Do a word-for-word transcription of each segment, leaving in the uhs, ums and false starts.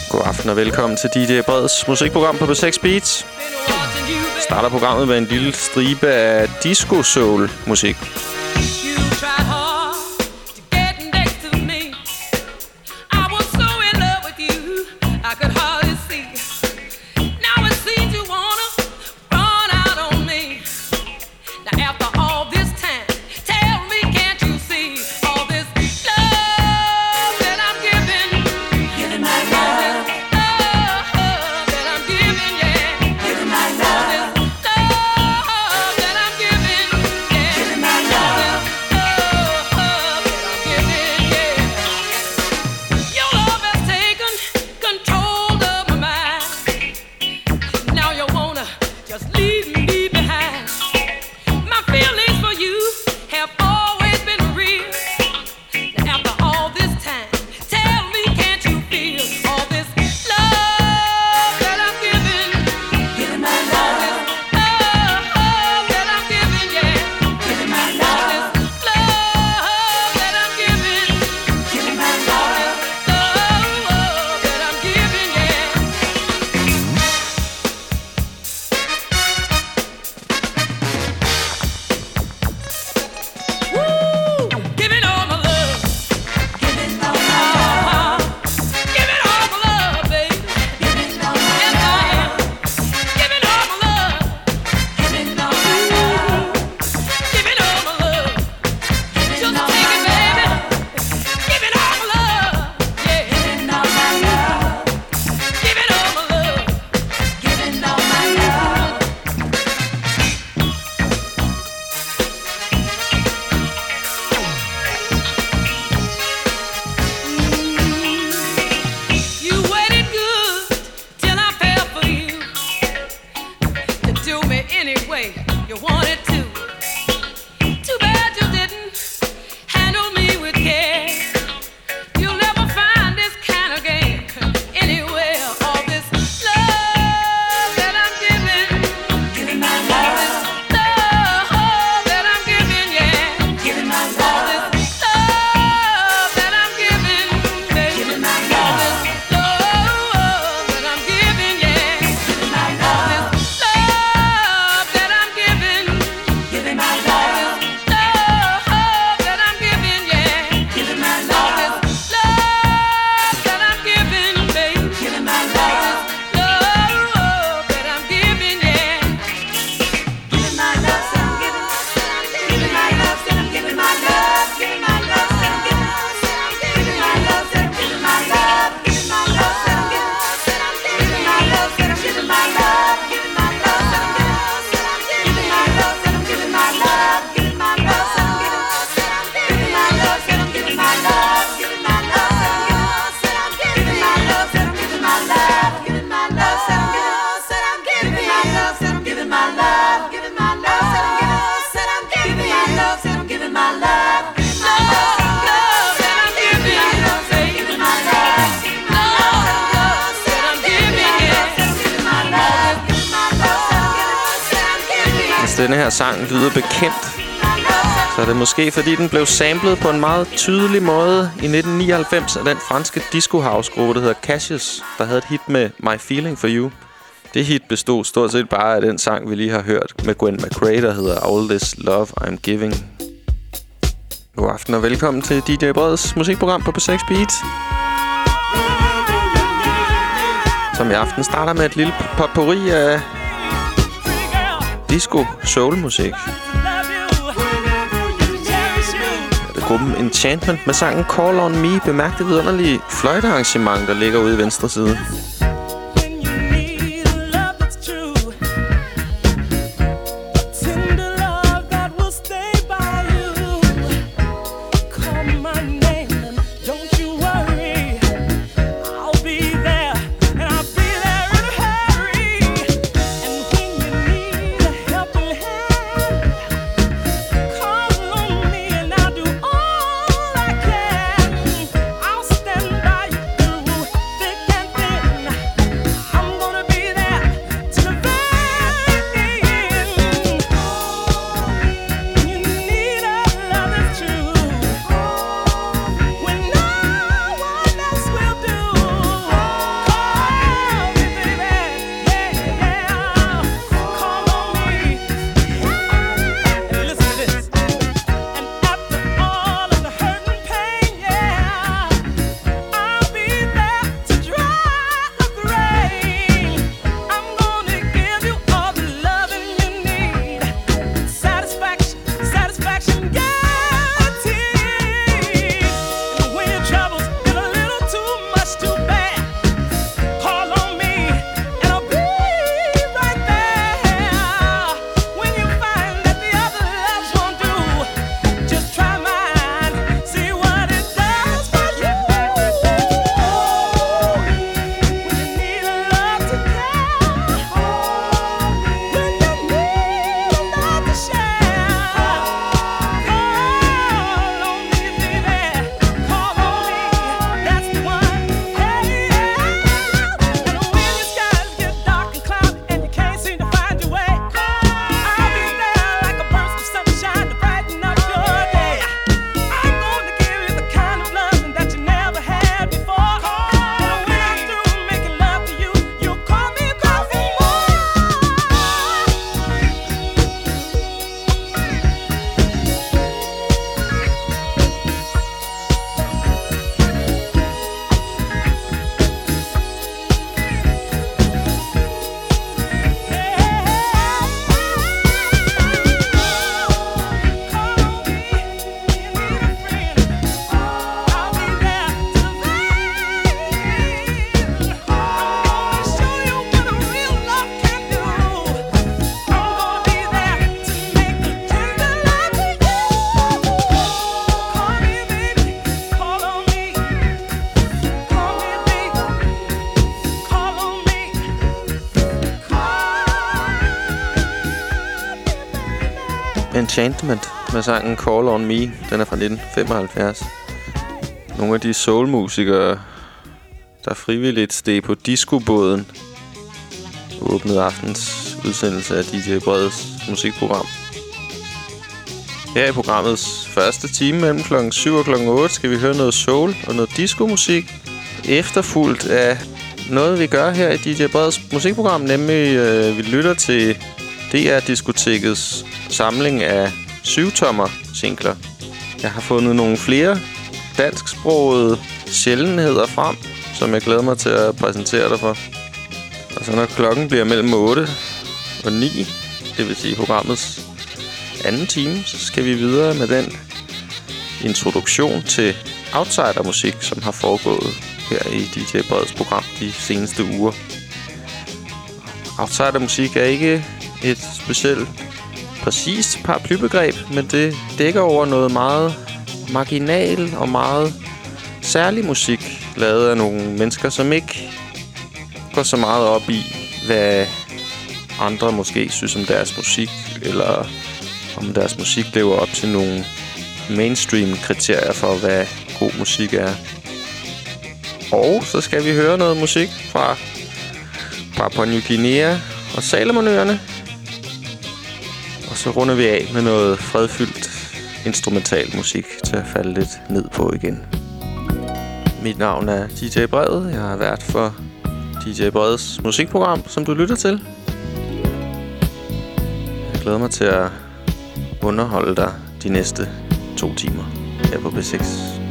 God aften og velkommen til D J Breds musikprogram på B seks Beats. Starter programmet med en lille stribe af disco-soul-musik. Denne her sang lyder bekendt, så er det måske fordi den blev samlet på en meget tydelig måde i nitten nioghalvfems af den franske disco house gruppe, der hedder Cassius, der havde et hit med My Feeling For You. Det hit bestod stort set bare af den sang, vi lige har hørt med Gwen McRae, der hedder All This Love I'm Giving. God aften og velkommen til D J Breds musikprogram på B seks Beats, som i aften starter med et lille potpourri af disco-soul-musik. Det er gruppen Enchantment med sangen Call On Me. Bemærk det vidunderlige fløjtearrangement, der ligger ude i venstre side. Stand by you, thick and thin. Enchantment med sangen Call On Me. Den er fra nitten femoghalvfjerds. Nogle af de soulmusikere, der frivilligt steg på discobåden, åbnede aftens udsendelse af D J Breds musikprogram. Her i programmets første time mellem klokken syv og klokken otte skal vi høre noget soul og noget disco-musik, efterfulgt af noget, vi gør her i D J Breds musikprogram, nemlig øh, vi lytter til D R-diskotekets samling af syvtommer singler. Jeg har fundet nogle flere dansksprogede sjældenheder frem, som jeg glæder mig til at præsentere dig for. Og så når klokken bliver mellem otte og ni, det vil sige programmets anden time, så skal vi videre med den introduktion til outsidermusik, som har foregået her i D J Breds program de seneste uger. Outsidermusik er ikke et specielt præcist paraplybegreb, men det dækker over noget meget marginal og meget særlig musik, lavet af nogle mennesker, som ikke går så meget op i, hvad andre måske synes om deres musik, eller om deres musik lever op til nogle mainstream-kriterier for, hvad god musik er. Og så skal vi høre noget musik fra Papua Ny Guinea og Salomonøerne. Og så runder vi af med noget fredfyldt instrumental musik til at falde lidt ned på igen. Mit navn er D J Bred. Jeg har været for D J Breds musikprogram, som du lytter til. Jeg glæder mig til at underholde dig de næste to timer her på B seks.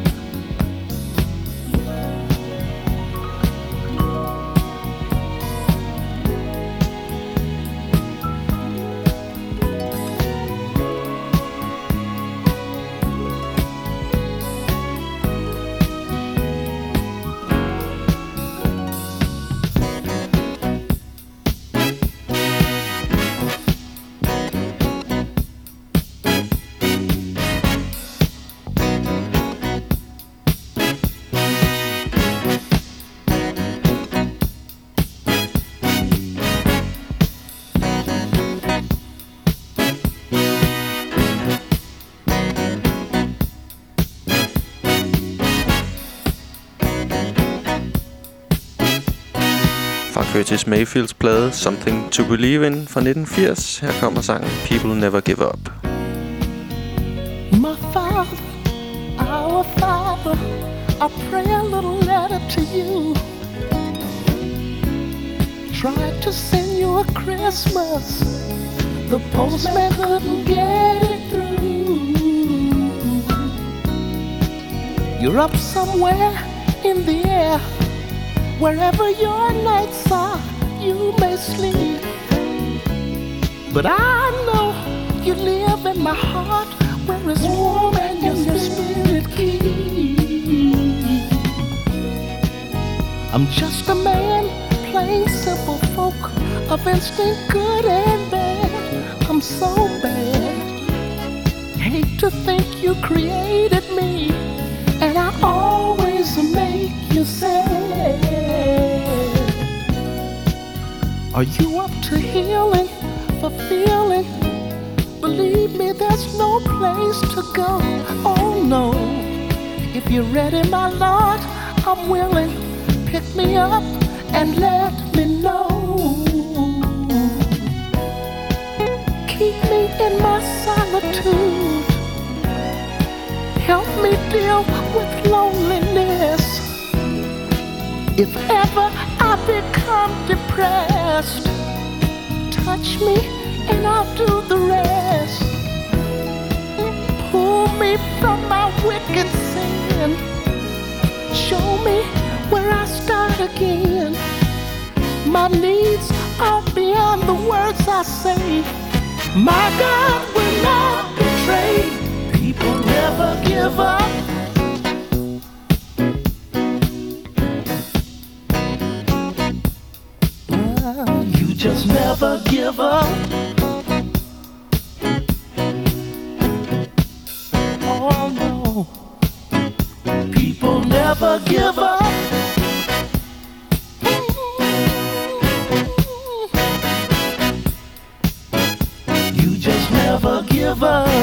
Curtis Mayfields plade Something to Believe In fra nitten firs. Her kommer sangen People Never Give Up. My Father, our Father, I pray a little letter to you. Tried to send you a Christmas, the postman couldn't get it through. You're up somewhere in the air, wherever your nights are, you may sleep. But I know you live in my heart, where it's warm and your spirit keeps. I'm just a man, plain simple folk, of instinct good and bad. I'm so bad. Hate to think you created me, and I always make you sad. Are you up to healing, fulfilling? Believe me, there's no place to go. Oh no, if you're ready, my Lord, I'm willing. Pick me up and let me know. Keep me in my solitude. Help me deal with loneliness. If ever I become depressed, touch me and I'll do the rest. Pull me from my wicked sin. Show me where I start again. My needs are beyond the words I say. My God will not betray. People never give up. You just never give up. Oh no, people never give up. You just never give up.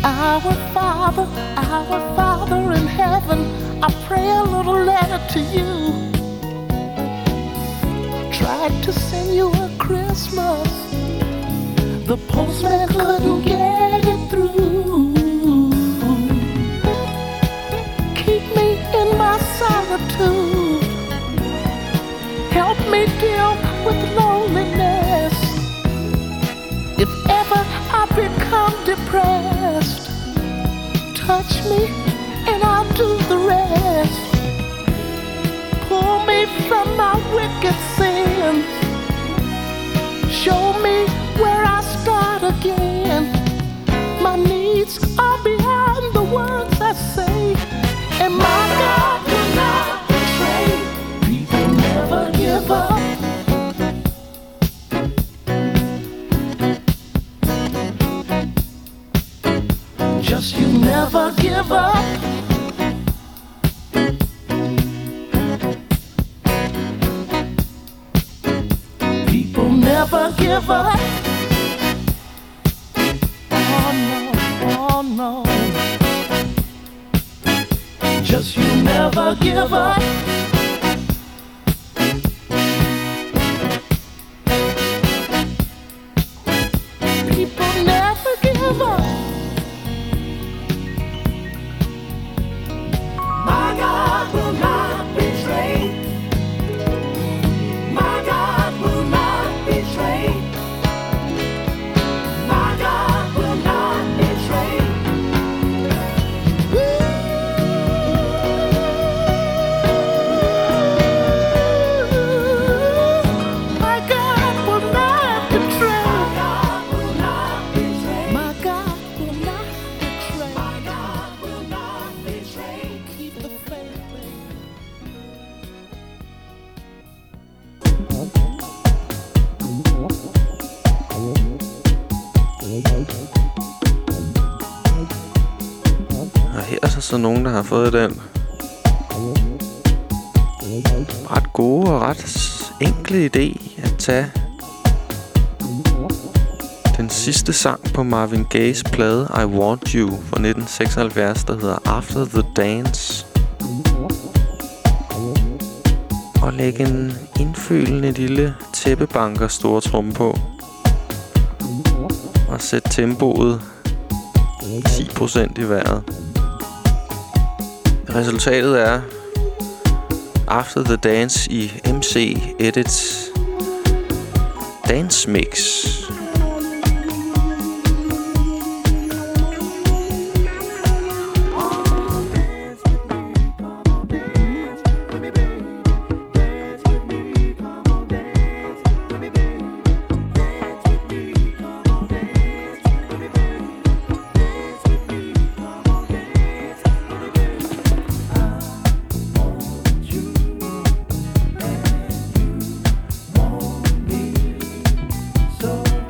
Our Father, our Father in heaven, I pray a little letter to you. Tried to send you a Christmas, the postman couldn't get it through. Keep me in my solitude, help me deal with loneliness. If ever I become depressed, touch me and I'll do the rest. Pull me from my wicked sins, show me where I start again. My needs are beyond the words I say, and my God will not betray. People never give up. Just you never give up. People never give up. Oh no, oh no. Just you never give up. People never give up. My God will not betray. My God will not betray. My God will not betray. My God will not betray. My God will not betray. My God will not betray. My God will not betray. Keep the faith, baby. Og her er der så nogen, der har fået den ret gode og ret enkle idé at tage den sidste sang på Marvin Gaye's plade I Want You fra nitten seksoghalvfjerds, der hedder After the Dance, og lægge en indfølende lille tæppebanker stortromme på og sætte tempoet ti procent i vejret. Resultatet er After the Dance i M C Edits Dance Mix. So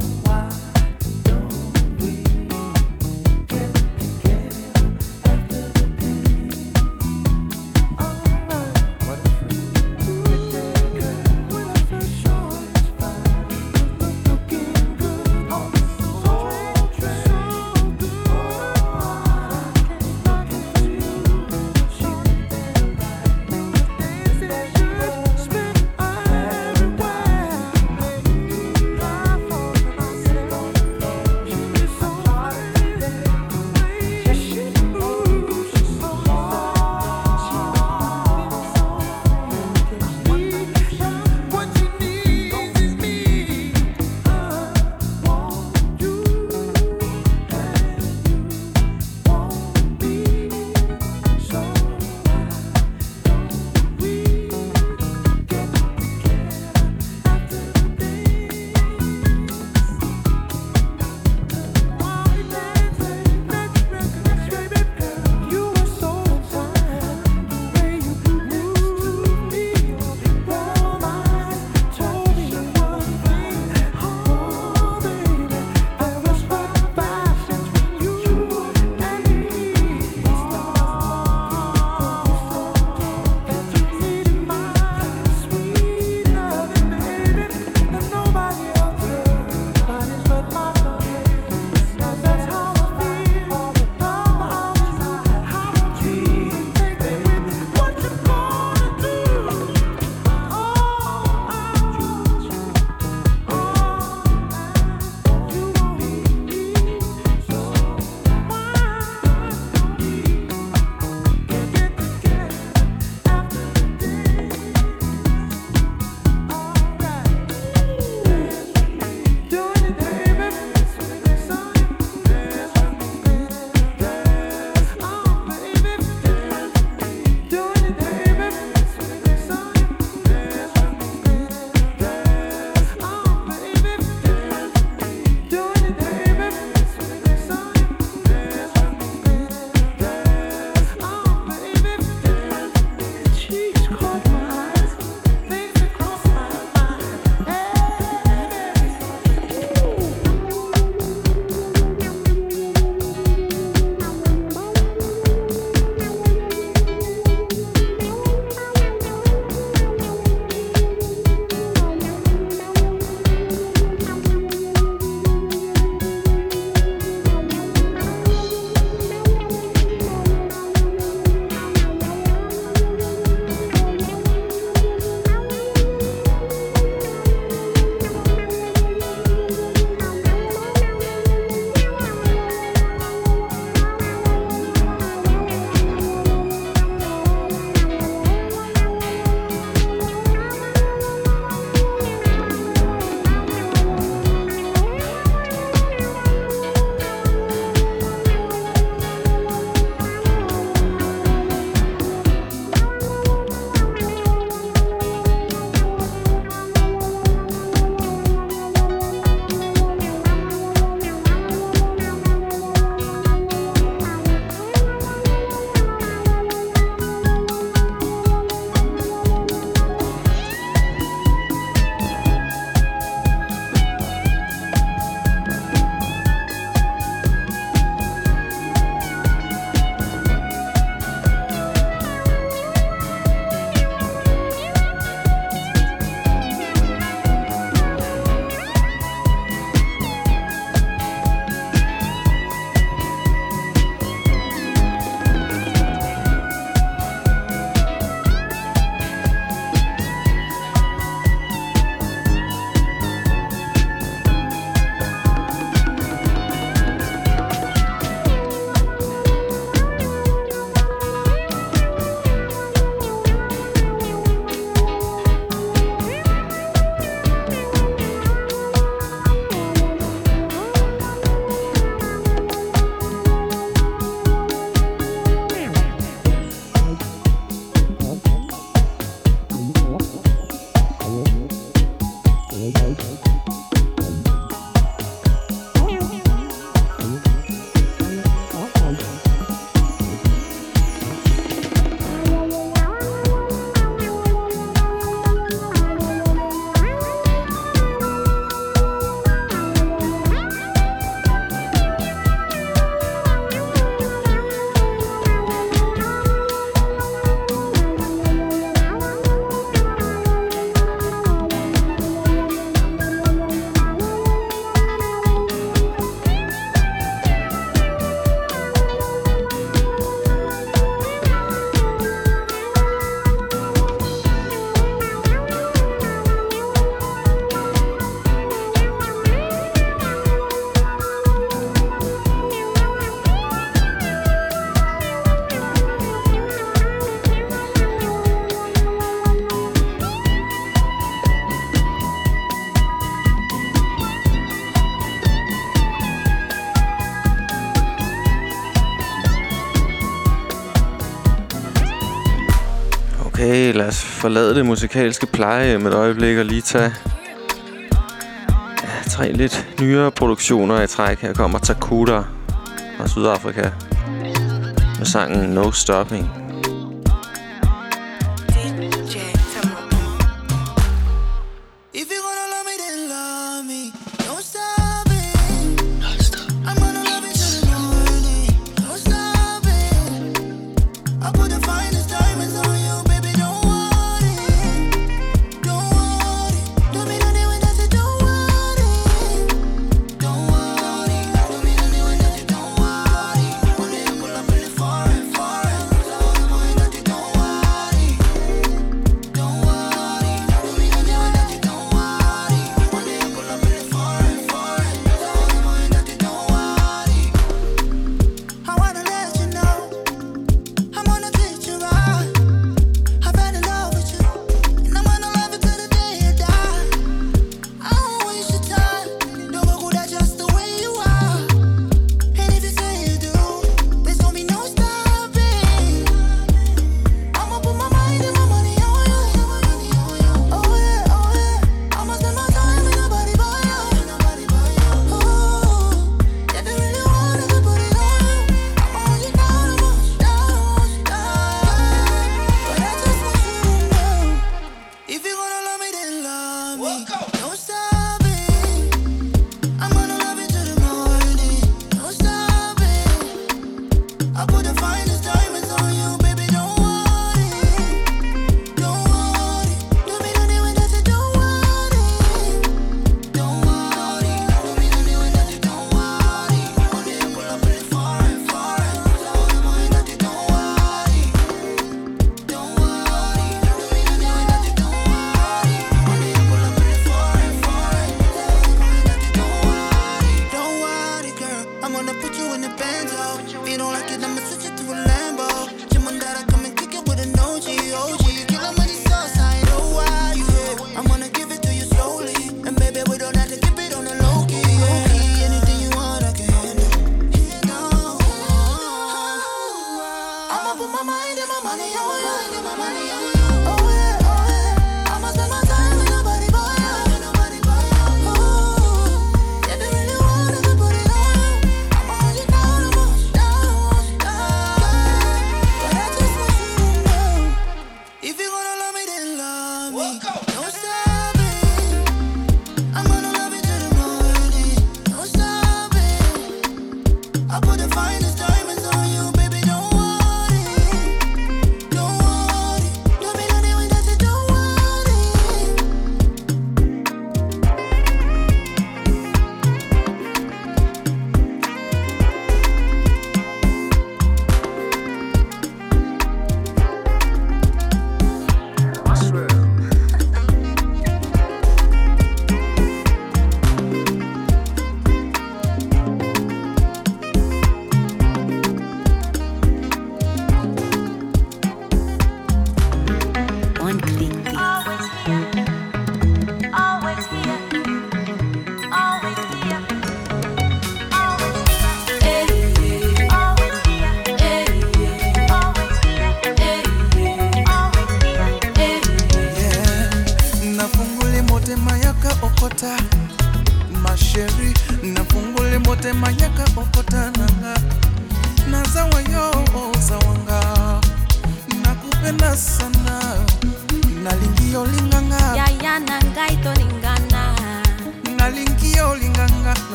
Okay, lad os forlade det musikalske plejehjem et øjeblik og lige tage ja, tre lidt nyere produktioner i træk. Her kommer Takuda fra Sydafrika med sangen No Stopping.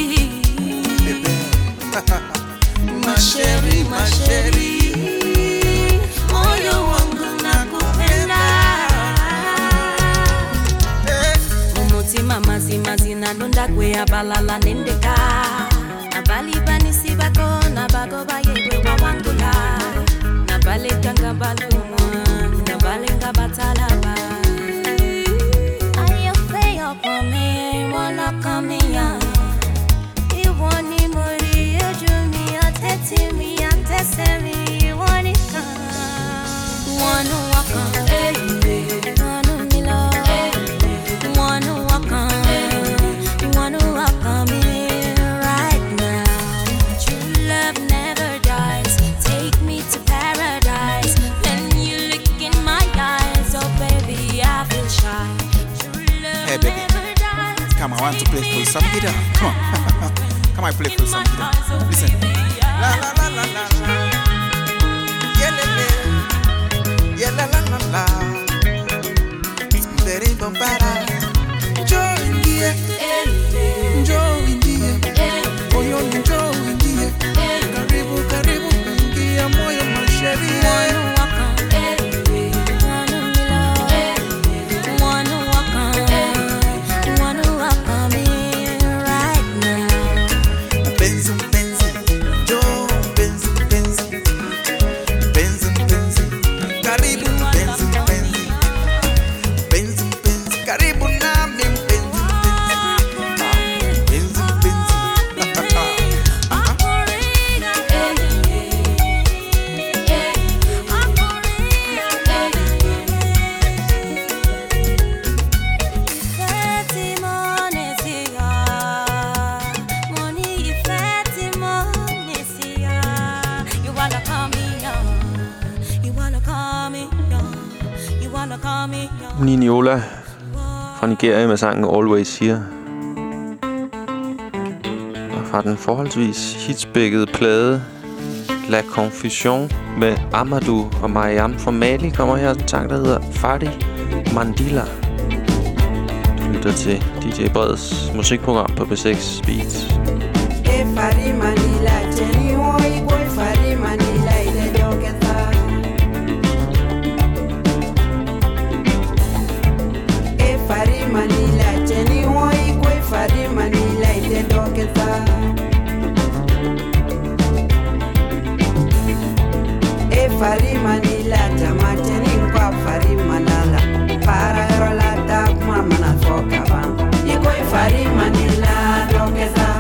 My chérie, my chérie. Mazi mazi na nunda kwe abalala nendeka. Nabali bani sibako nabago baye kwe wawangula. Nabale kanga balumwa nabale ngabatalaba. Are you fair for me? Wanna come in? You want me more? You drew me, you tested me, you tested me. You want it come? Wanna walk on? Wanna me love? Wanna walk on? Wanna walk on me right now? True love never dies. Take me to paradise. When you look in my eyes, oh baby, I feel shy. True love Hey, baby. never dies. Come on, I want to play for some guitar. Come on. Come on, play for some guitar. Listen. La la la la la la. Yeah la la. Yeah la la la la. Spindery bombara. Joe India. Joe India. Moyo ni Joe India. Karibu karibu ingia moyo masheri. Wanna walk on? Wanna me love? Wanna walk on? Wanna walk on me right now? Benzi benzi. Joe benzi benzi. Benzi benzi. Karibu benzi benzi. Benzi benzi. Karibu nami benzi benzi. Benzi benzi. Niniola fra Nigeria med sangen Always Here. Og fra den forholdsvis hitsbækkede plade La Confusion med Amadou og Mariam fra Mali kommer her en sang, der hedder Fadi Mandila. Du lytter til D J Breds musikprogram på B seks Beats. Fadi Mandila, Jenny Oi, boy, Fadi Mandila, ile doketa. Fadi Mandila, Jenny Oi, boy, Fadi Mandila, ile doketa. Fadi Mandila, jama Jenny kwa Fadi Mandala. Para rola da mama na foka ba. Iko Fadi Mandila doketa.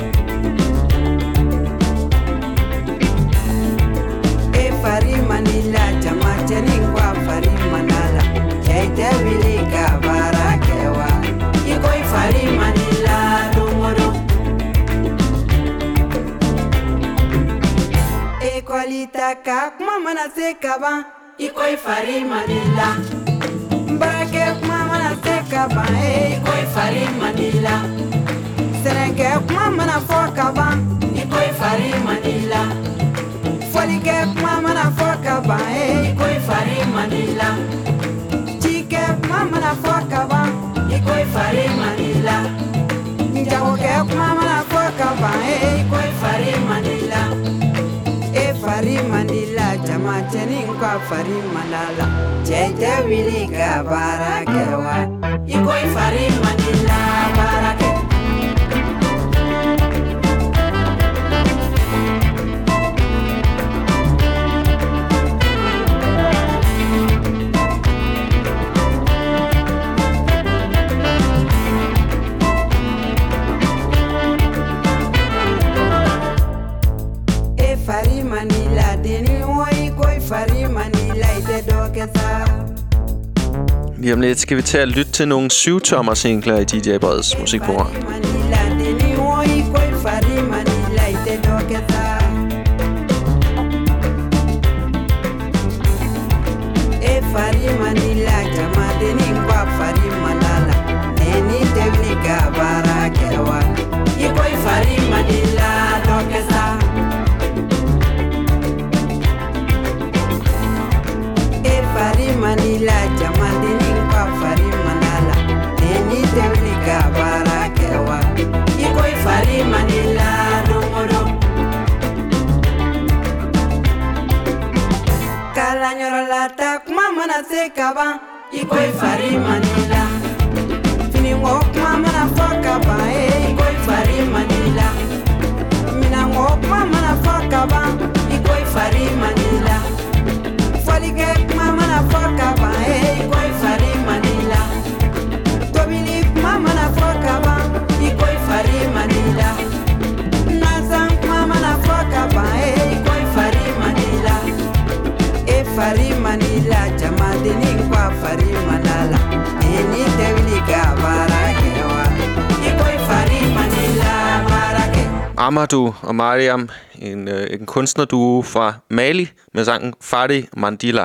Fadi Mandila, jama Jenny kwa Fadi Mandala. Kaite wilika barakewa. Iko Fadi Mandila dumoro. Equalita kak mama na sekaba. Iko Fadi Mandila. Barake mama na sekaba. Iko Fadi Mandila. Serenge mama na fokaba. Iko Fadi Mandila. Folike mama na fokaba. Iko Fadi Mandila. Chike mama na fokaba. Iko Fadi Mandila. Njawoke mama na fokaba. Iko Fadi Mandila. E Fadi Mandila, jama cheni kwa Fadi Mandala. Cheche wilika barakewa. Iko Fadi Mandila barake. Fadi Mandila, deni oi koi Fadi Mandila, ite doketa. Lige om lidt skal vi til at lytte til nogle syv-tommer singler i D J Breds musikprogram. Fadi Mandila, deni oi koi Fadi Mandila, ite doketa. E Fadi Mandila, jama deni kwa Fadi Mandala. Neni tevnika barakewa. Iko Fadi Mandila doketa. Fadi Mandila, jama deni kwa Fadi Mandala. Neni tevnika barakewa. Iko Fadi Mandila dumoro. Kala nyoro la tak mama na sekaba. Iko Fadi Mandila. Fini ngok mama na foka ba e koi fari manila. Mina ngok mama na foka ba e koi fari manila. Fali kek mama na foka ba e koi fari manila. Dominic mama na foka ba e koi fari manila. Nazam mama na foka ba e koi fari manila. E fari manila jama deni kwa fari manala. Eni devili ka barake wa e koi fari manila barake. Amadou og Mariam, en, øh, en kunstnerduo fra Mali med sangen Fari Mandila.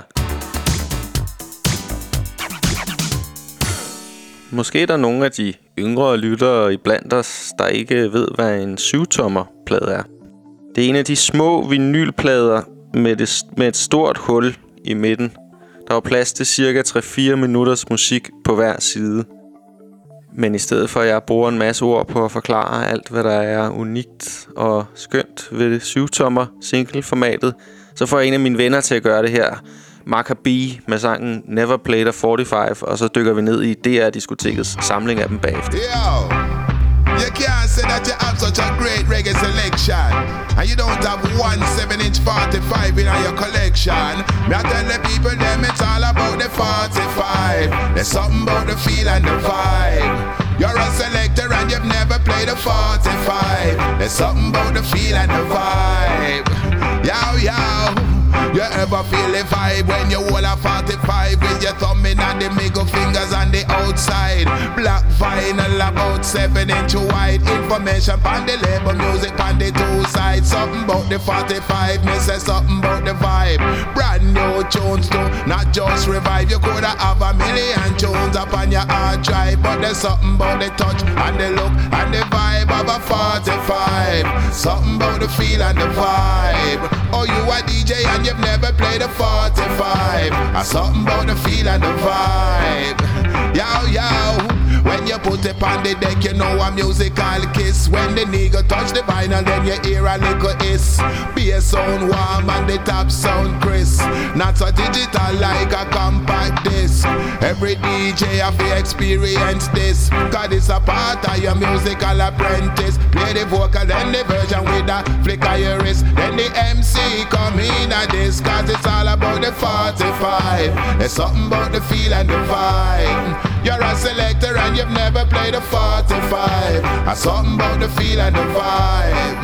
Måske er der nogle af de yngre lyttere iblandt os, der ikke ved, hvad en syvtommer-plade er. Det er en af de små vinylplader med, det, med et stort hul i midten. Der var plads til cirka tre til fire minutters musik på hver side. Men i stedet for at jeg bruger en masse ord på at forklare alt, hvad der er unikt og skønt ved det syvtommer single-formatet, så får jeg en af mine venner til at gøre det her. Maccabi med sangen Never Played a forty-five, og så dykker vi ned i D R-diskotekets samling af dem bagefter. Yo, you can't say that you have such a great reggae selection and you don't have one seven inch forty-five in your collection. Me I tell the people them it's all about the forty-five. There's something about the feel and the vibe. You're a selector and you've never played a forty-five. There's something about the feel and the vibe. Yo, yo. You ever feel the vibe when you hold a forty-five with your thumb in and the middle fingers on the outside? Black vinyl about seven inch wide. Information on the label, music on the two sides. Something about the forty-five, me say something about the vibe. Brand new tunes too, not just revive. You coulda have a million tunes up on your hard drive, but there's something about the touch and the look and the vibe of a forty-five. Something about the feel and the vibe. Oh, you a D J and you've never played a forty-five. Or something about the feel and the vibe. Yo, yo. When you put it on the deck, you know a musical kiss. When the nigga touch the vinyl, then you hear a little hiss. Bass sound warm and the top sound crisp. Not so digital like a compact disc. Every D J have to experience this, cause it's a part of your musical apprentice. Play the vocal, then the version with a flick of your wrist. Then the M C come in at this, cause it's all about the forty-five. There's something about the feel and the vibe. You're a selector and you've never played a forty-five. Or something about the feel and the vibe.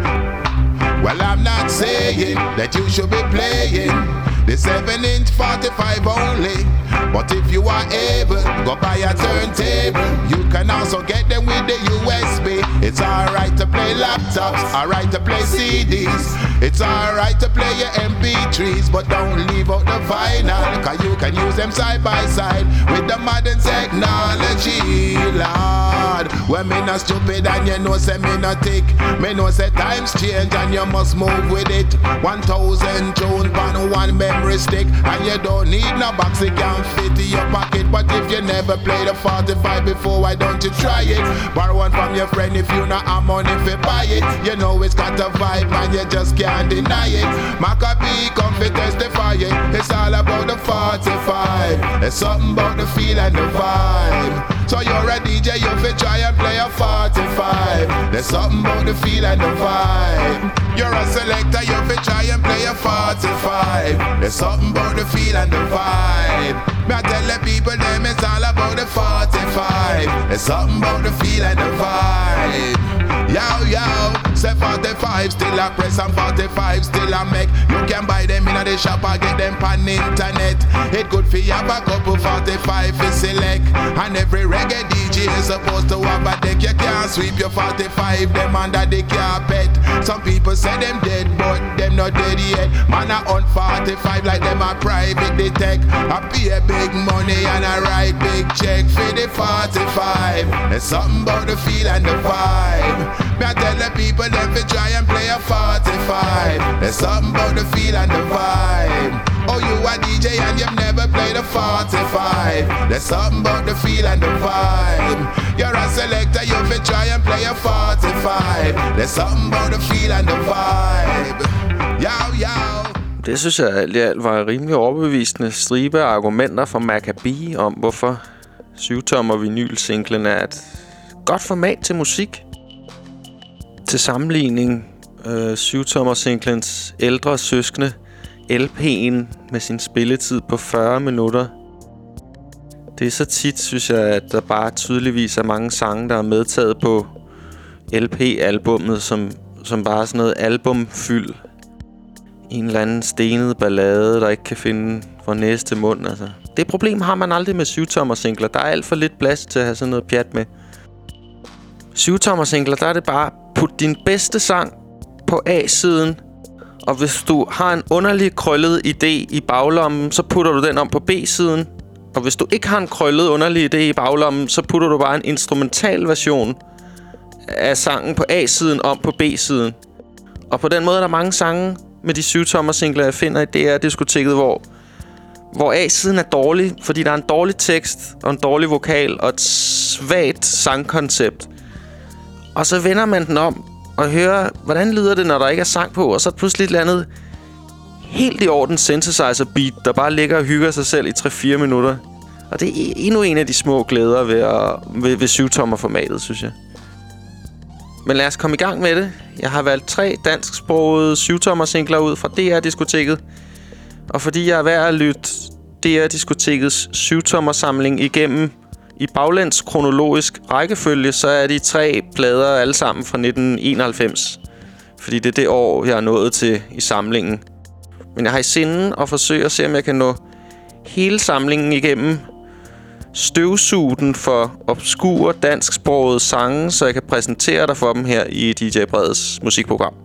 Well, I'm not saying that you should be playing the seven inch forty-five only, but if you are able, go buy a turntable. You can also get them with the U S B. It's alright to play laptops, alright to play C Ds. It's alright to play your M P threes, but don't leave out the vinyl, cause you can use them side by side with the modern technology, Lord. When me not stupid and you know say me not tick, me know say times change and you must move with it. One thousand tunes on one memory stick, and you don't need no box, it can fit in your pocket. But if you never played a forty-five before, why don't you try it? Borrow one from your friend if you not have money if you buy it. You know it's got a vibe and you just can't deny it. Maccabi come fi testify it. It's all about the forty-five. There's something about the feel and the vibe. So you're a D J, you fi try and play a forty-five. There's something about the feel and the vibe. You're a selector, you fi try and play a forty-five. There's something about the feel and the vibe. Me I tell the people them it's all about the forty-five. There's something about the feel and the vibe. Yo, yo, say forty-five still a press and forty-five still a make. You can buy them in the shop or get them on internet. It good for you have a couple forty-five to select. And every reggae D J is supposed to have a deck. You can't sweep your forty-five them under the carpet. Some people say them dead, but them not dead yet. Man a on forty-five like them a private detect. I pay a big money and I write big check for the forty-five. There's something about the feel and the vibe. Me I tell the people them fi try and play a forty-five. There's something about the feel and the vibe. Oh, you a D J and you've never played a forty-five. There's something about the feel and the vibe. You're a selector, you fi try and play a forty-five. There's something about the feel and the vibe. Yo, yo. Det synes jeg alt i alt var rimelig overbevisende stribe af argumenter fra Maccabi om, hvorfor syv-tommer vinyl-singlen er et godt format til musik. Til sammenligning øh, syv-tommer-singlens ældre søskende L P'en med sin spilletid på fyrre minutter. Det er så tit, synes jeg, at der bare tydeligvis er mange sange, der er medtaget på L P-albummet, som, som bare er sådan noget albumfyld. En eller anden stenet ballade, der ikke kan finde for næste mund. Altså. Det problem har man aldrig med syv-tommer-singler. Der er alt for lidt plads til at have sådan noget pjat med. syv-tommer-singler, der er det bare, put din bedste sang på A-siden, og hvis du har en underlig krøllet idé i baglommen, så putter du den om på B-siden. Og hvis du ikke har en krøllet underlig idé i baglommen, så putter du bare en instrumental version af sangen på A-siden om på B-siden. Og på den måde er der mange sange med de syv-tommer-singler, jeg finder i D R-diskoteket, hvor, hvor A-siden er dårlig, fordi der er en dårlig tekst og en dårlig vokal og et svagt sangkoncept. Og så vender man den om og hører, hvordan lyder det, når der ikke er sang på, og så er det pludselig et eller andet helt i orden synthesizer beat, der bare ligger og hygger sig selv i tre fire minutter. Og det er endnu en af de små glæder ved, at, ved, ved syv-tommer-formatet, synes jeg. Men lad os komme i gang med det. Jeg har valgt tre dansksprogede syv-tommer-singler ud fra D R-diskoteket. Og fordi jeg er værd at lytte D R-diskotekets syv-tommer-samling igennem i baglæns kronologisk rækkefølge, så er de tre plader alle sammen fra nitten enoghalvfems. Fordi det er det år, jeg er nået til i samlingen. Men jeg har i sinde at forsøge at se, om jeg kan nå hele samlingen igennem, støvsuge den for obskure dansksprogede sange, så jeg kan præsentere dig for dem her i D J Breds musikprogram.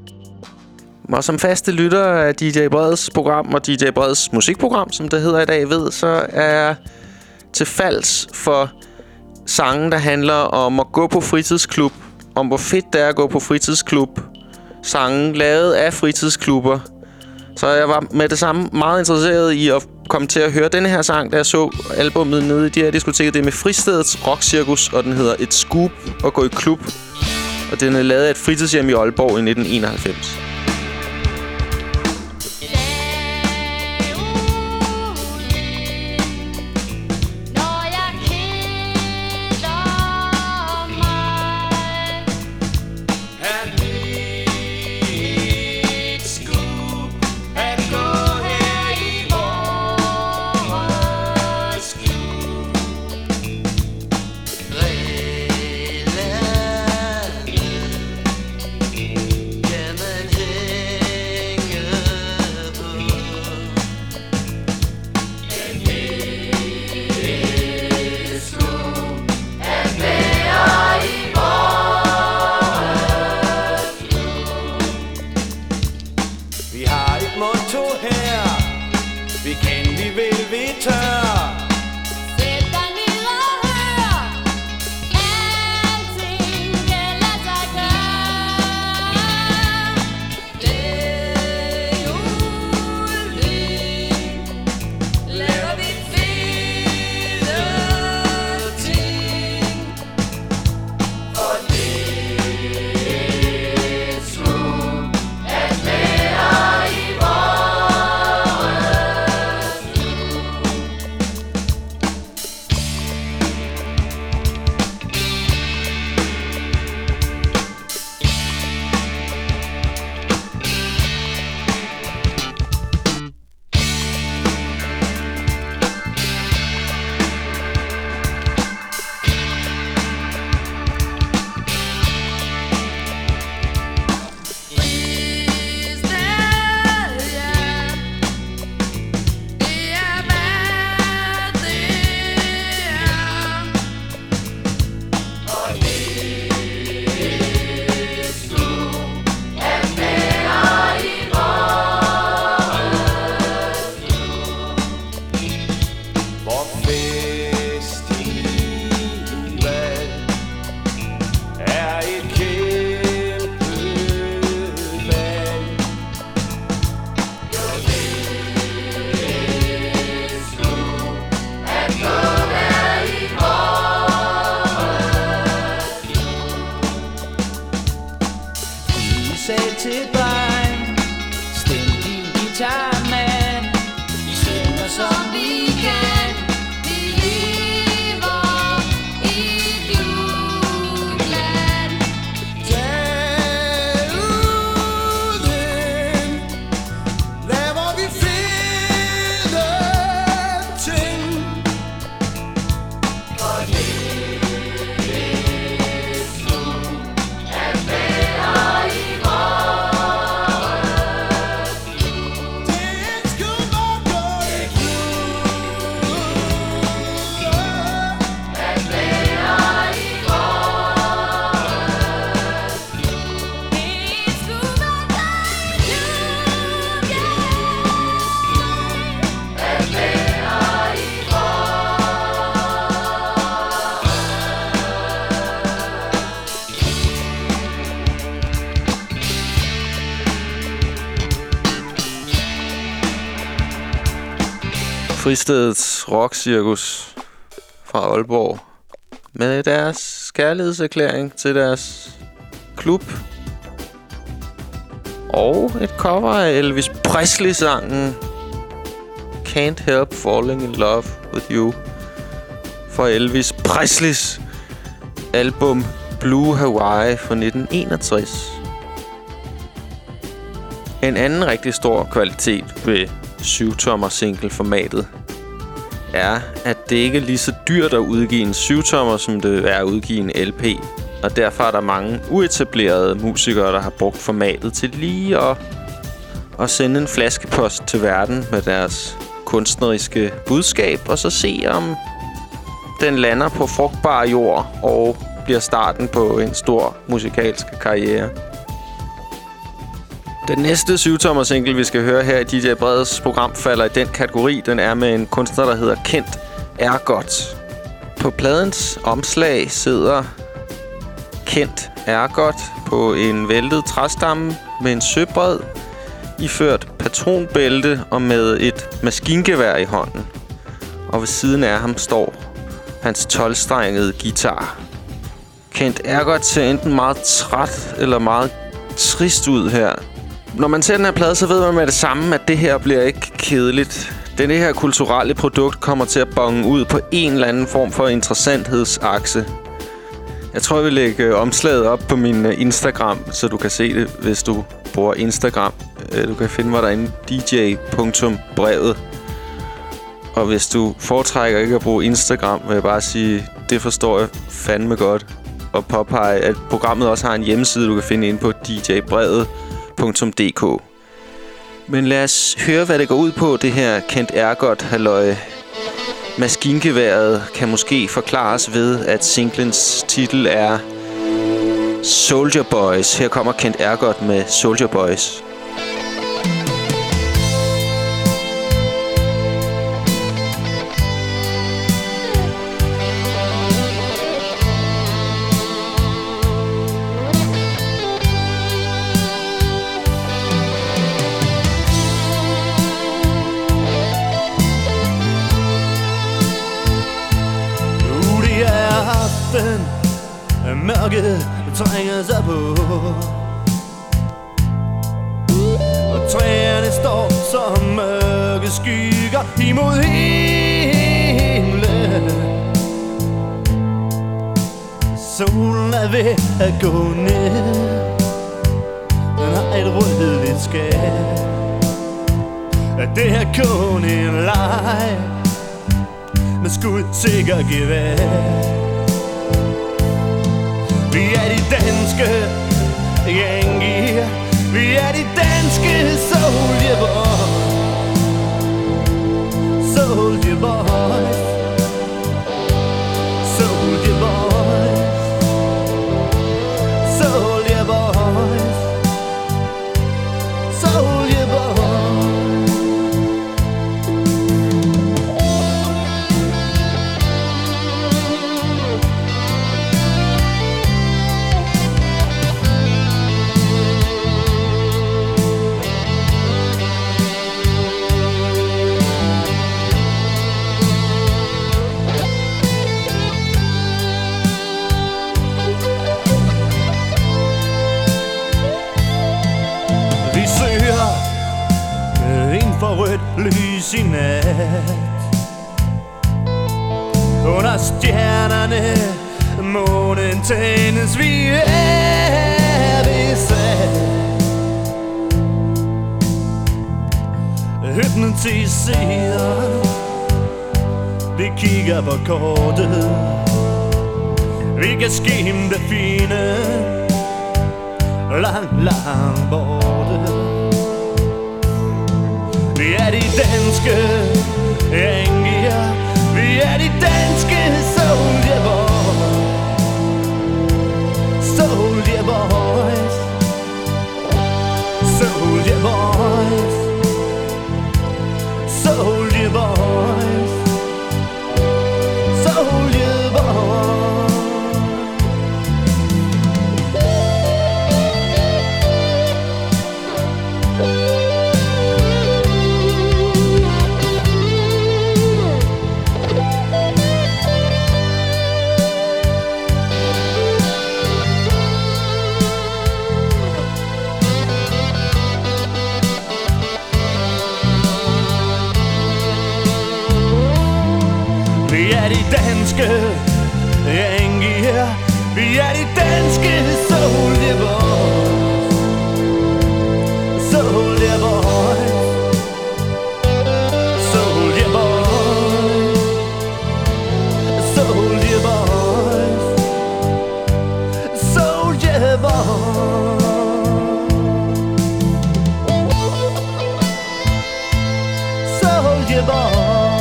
Og som faste lytter af D J Breds program og D J Breds musikprogram, som det hedder i dag, ved, så er jeg til falds for sange, der handler om at gå på fritidsklub, om hvor fedt det er at gå på fritidsklub, sange lavet af fritidsklubber. Så jeg var med det samme meget interesseret i at komme til at høre denne her sang, da jeg så albummet nede i de her diskoteket. Det er med Fristedets Rockcirkus, og den hedder Et Scoop at gå i klub. Og den er lavet af et fritidshjem i Aalborg i nitten enoghalvfems. Vi synger som vi kan. Vi lever Fristedets rockcirkus fra Aalborg med deres kærlighedserklæring til deres klub. Og et cover af Elvis Presley-sangen Can't Help Falling in Love with You fra Elvis Presleys album Blue Hawaii fra nitten enogtres. En anden rigtig stor kvalitet ved syv-tommer single-formatet er, at det ikke er lige så dyrt at udgive en syv-tommer, som det er at udgive en L P. Og derfor er der mange uetablerede musikere, der har brugt formatet til lige at, at sende en flaskepost til verden med deres kunstneriske budskab, og så se, om den lander på frugtbar jord og bliver starten på en stor musikalsk karriere. Den næste syv-tommer single, vi skal høre her i D J Breds program, falder i den kategori. Den er med en kunstner, der hedder Kent Ergodt. På pladens omslag sidder Kent Ergodt på en væltet træstamme med en søbred, iført patronbælte og med et maskingevær i hånden. Og ved siden af ham står hans tolv-strengede guitar. Kent Ergodt ser enten meget træt eller meget trist ud her. Når man ser den her plade, så ved man med det samme, at det her bliver ikke kedeligt. Denne her kulturelle produkt kommer til at bonge ud på en eller anden form for interessanthedsakse. Jeg tror, jeg vil lægge omslaget op på min Instagram, så du kan se det, hvis du bruger Instagram. Du kan finde mig derinde, d j punktum brevet. Og hvis du foretrækker ikke at bruge Instagram, vil jeg bare sige, det forstår jeg fandme godt. Og påpege, at programmet også har en hjemmeside, du kan finde inde på d j brevet punktum d k. Men lad os høre, hvad det går ud på, det her Kent Ergodt halløj. Maskingeværet kan måske forklares ved, at singlens titel er Soldier Boys. Her kommer Kent Ergodt med Soldier Boys. Mørket trænger sig på, og træerne står som mørke skygger imod himlen. Solen er ved at gå ned, den har et rødligt skær. Det er kun en leg med skud, sikker gevær. Vi er de danske Yankee, vi er de danske Soldier Boys, Soldier Boys, Soldier Boys, Soldier Boys, Soldier Boys. Rødt lys i nat, under stjernerne månen tændes, vi er besat, hypnotiseret. Vi kigger på kortet, vi kan skimte fine langt, langt borte. Vi er de danske Yankee, vi er de danske Soldier Boys, Soldier Boys, Soldier Boys, Soldier Boys, Soldier Boys. de danske Angier. Vi er de danske Soldier Boys. Soldier Boys. Soldier Boys. Soldier Boys. Soldier Boys. Soldier Boy.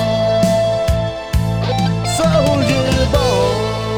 Soldier Boy.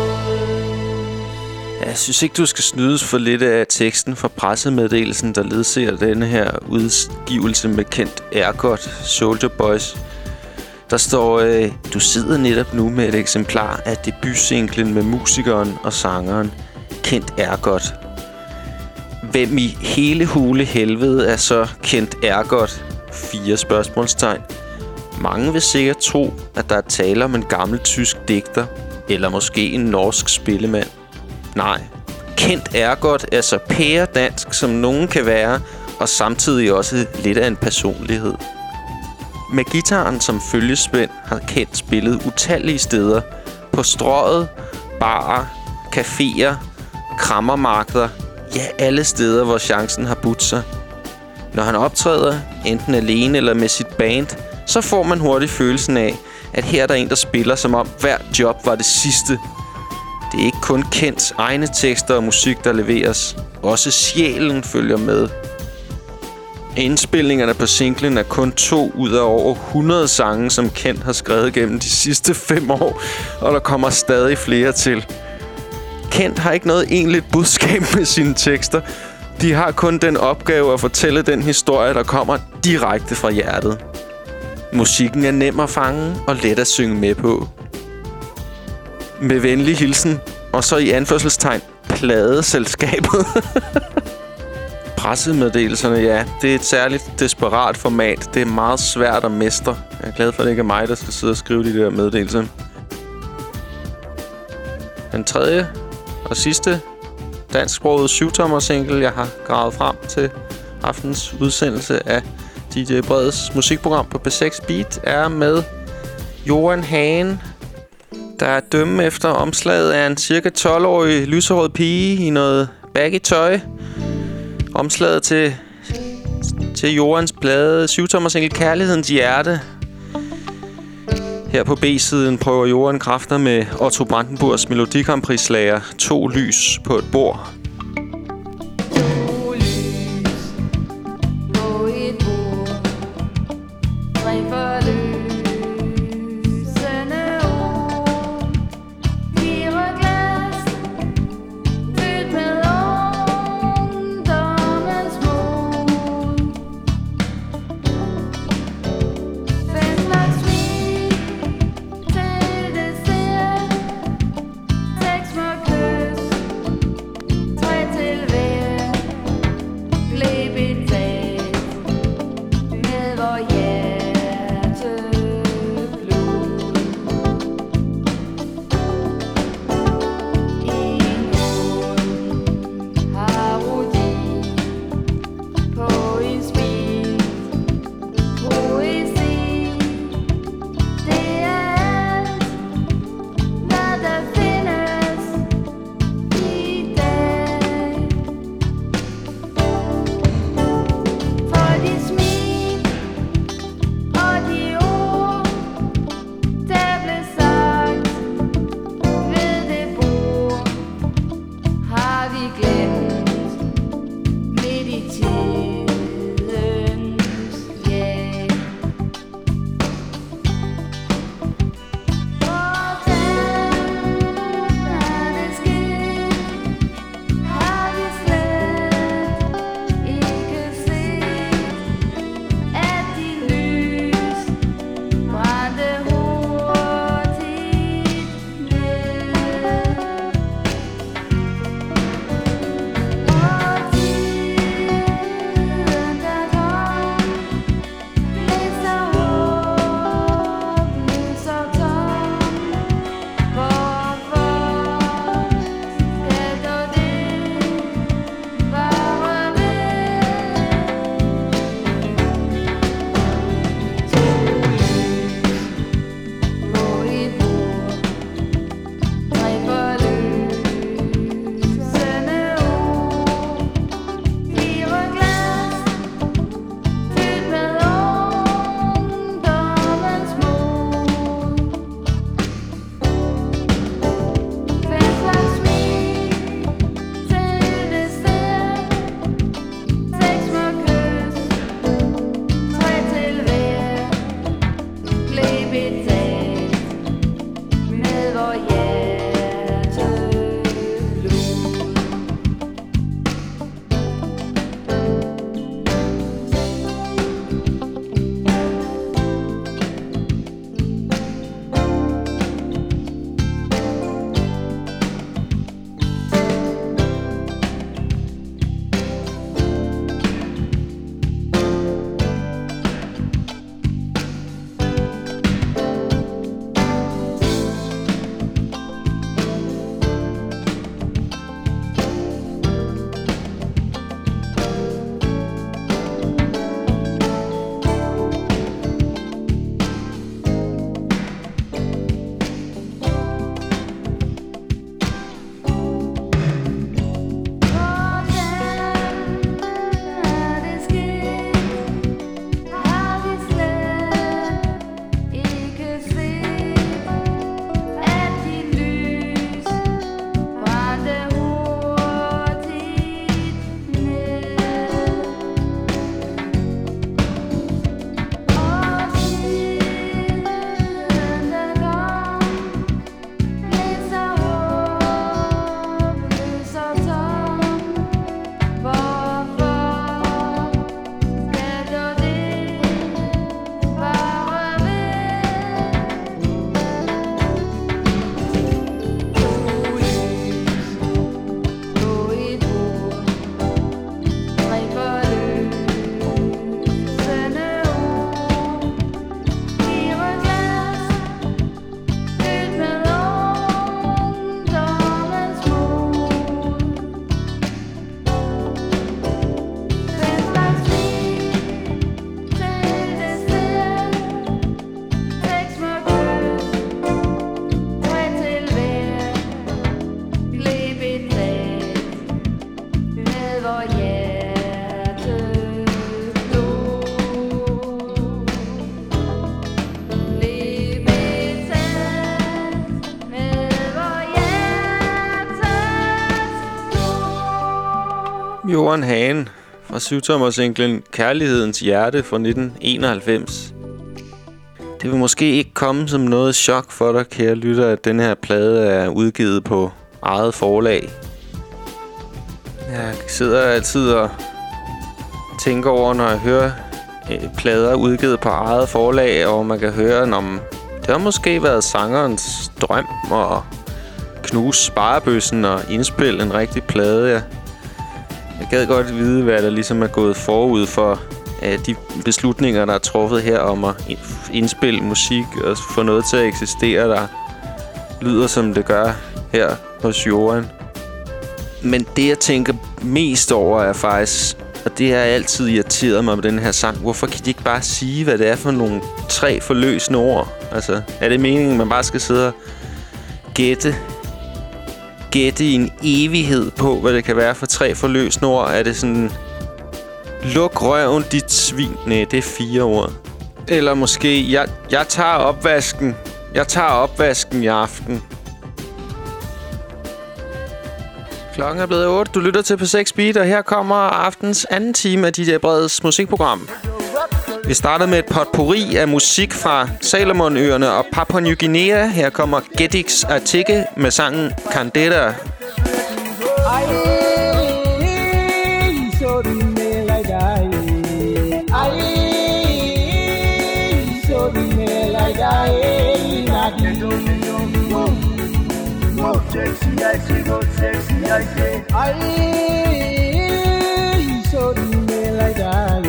Jeg synes ikke, du skal snydes for lidt af teksten fra pressemeddelelsen, der ledsager denne her udgivelse med Kent Ergodt, Soldier Boys. Der står, øh, du sidder netop nu med et eksemplar af debutsinglen med musikeren og sangeren Kent Ergodt. Hvem i hele hule helvede er så Kent Ergodt? Fire spørgsmålstegn. Mange vil sikkert tro, at der er tale om en gammel tysk digter, eller måske en norsk spillemand. Nej, Kent Ergodt er så pæredansk, som nogen kan være, og samtidig også lidt af en personlighed. Med gitaren som følgespænd har Kent spillet utallige steder. På Strøget, barer, caféer, krammermarkeder, ja, alle steder, hvor chancen har budt sig. Når han optræder, enten alene eller med sit band, så får man hurtigt følelsen af, at her er der en, der spiller, som om hver job var det sidste. Det er ikke kun Kents egne tekster og musik, der leveres. Også sjælen følger med. Indspilningerne på singlen er kun to ud af over hundrede sange, som Kent har skrevet gennem de sidste fem år, og der kommer stadig flere til. Kent har ikke noget egentligt budskab med sine tekster. De har kun den opgave at fortælle den historie, der kommer direkte fra hjertet. Musikken er nem at fange og let at synge med på. Med venlig hilsen, og så i anførselstegn, pladeselskabet. Pressemeddelelserne, ja, det er et særligt desperat format. Det er meget svært at mestre. Jeg er glad for, at det ikke er mig, der skal sidde og skrive de der meddelelser. Den tredje og sidste dansksprogede syvtommer single, jeg har gravet frem til aftens udsendelse af D J Breds musikprogram på B seks Beat, er med Johan Hagen, der er dømme efter omslaget af en cirka tolv-årig lyserød pige i noget baggy tøj. Omslaget til, til Johans plade syvtommer single Kærlighedens Hjerte. Her på B-siden prøver Johan kræfter med Otto Brandenburgs Melodi Grand Prix-slager To lys på et bord. Johan Hagen fra syvtommer-singlen Kærlighedens Hjerte fra nitten enoghalvfems. Det vil måske ikke komme som noget chok for dig, kære lytter, at den her plade er udgivet på eget forlag. Jeg sidder altid og tænker over, når jeg hører øh, plader udgivet på eget forlag, og man kan høre, om det har måske været sangerens drøm at knuse sparebøssen og indspille en rigtig plade. Jeg, jeg gad godt vide, hvad der ligesom er gået forud for uh, de beslutninger, der er truffet her om at indspille musik og få noget til at eksistere, der lyder som det gør her hos Johan. Men det, jeg tænker mest over, er faktisk, og det har altid irriteret mig med den her sang, hvorfor kan de ikke bare sige, hvad det er for nogle tre forløsende ord? Altså, er det meningen, at man bare skal sidde og gætte, gætte i en evighed på, hvad det kan være for tre forløsende ord? Er det sådan, luk røven, dit svin? Nej, det er fire ord. Eller måske, jeg, jeg tager opvasken. Jeg tager opvasken i aften. Klokken er blevet otte. Du lytter til P seks Beat, og her kommer aftens anden time af D J Breds musikprogram. Vi starter med et potpourri af musik fra Salomonøerne og Papua Ny Guinea. Her kommer Gedix Artikke med sangen Candela. Sexy, I say, go sexy, I say. Aye, so do me like that.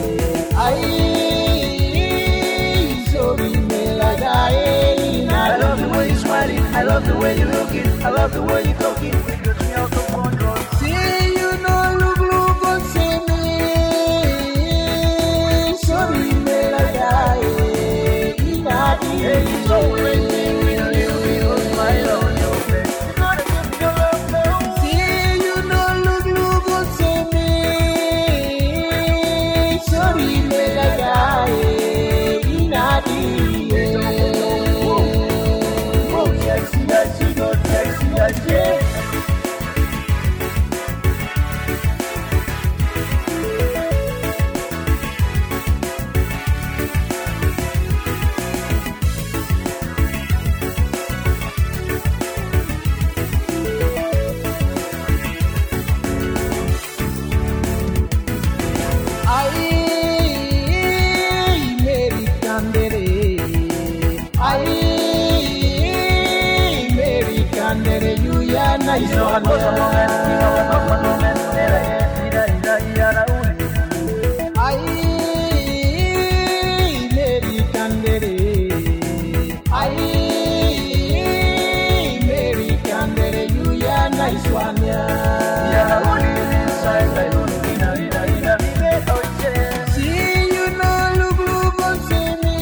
Aye, so do me like that. I love the way you smiling, I love the way you looking, I love the way you talking. It gets me out of control. See you know, look, look, but see me. So do me like that. Hey, so crazy with a little, little smile on your face. Yeah. You know I know some moment, you know I know some moment. Ira, ira, ira, ira, Ay, Mary Candere. Ay, Mary Candere, you ya nice one ya. Ya uli inside, I don't ira, ira, ira, ira, oh yeah. See you know, look, look, on see me.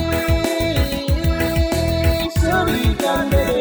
Sorry, Candere.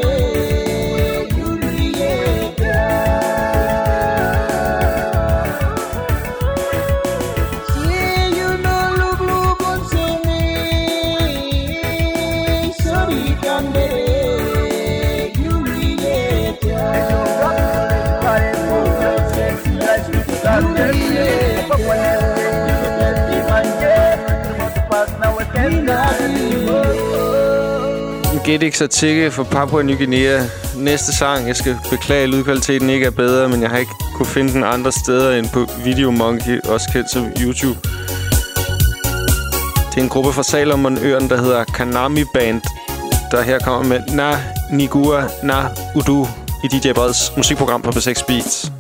Gedix Artikke fra Papua Ny Guinea. Næste sang, jeg skal beklage, lydkvaliteten ikke er bedre, men jeg har ikke kunne finde den andre steder end på Videomonkey, også kendt som YouTube. Det er en gruppe fra Salomonøerne, der hedder Kanami Band, der her kommer med Na Nigua Na Udu i D J Breds musikprogram på P seks Beats.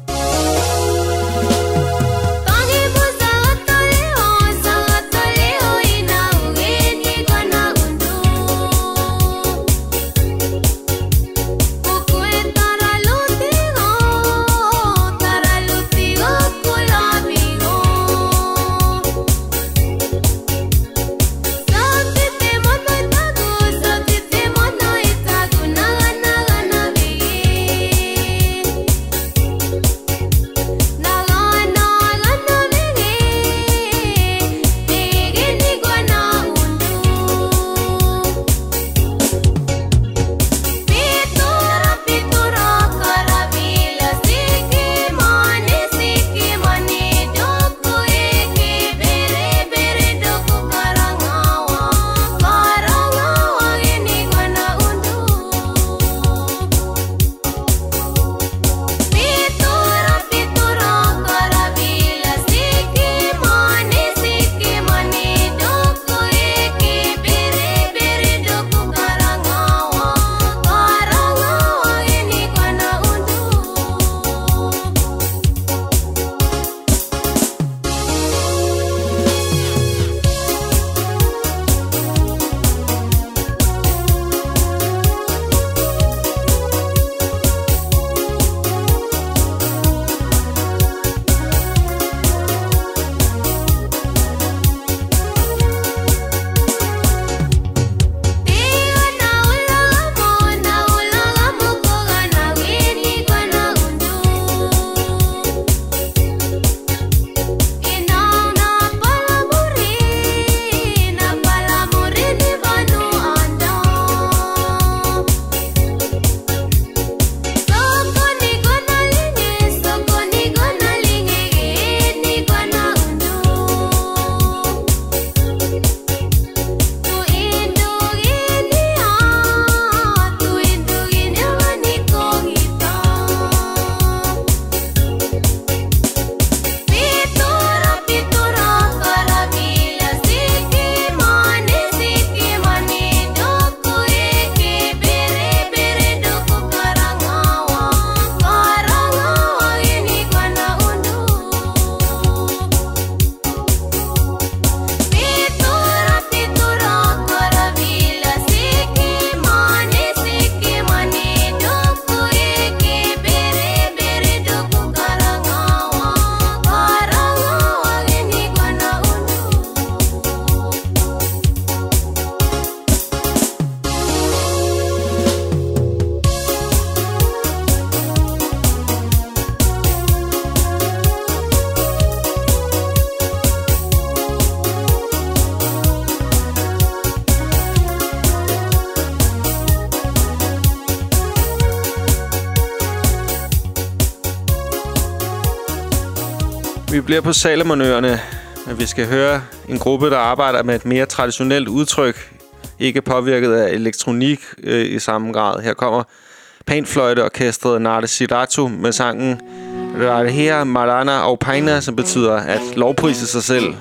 Vi bliver på Salomonøerne, men vi skal høre en gruppe, der arbejder med et mere traditionelt udtryk. Ikke påvirket af elektronik øh, i samme grad. Her kommer panfløjteorkestret Nada Siratu med sangen Radhea Marana og Paina, som betyder at lovprise sig selv.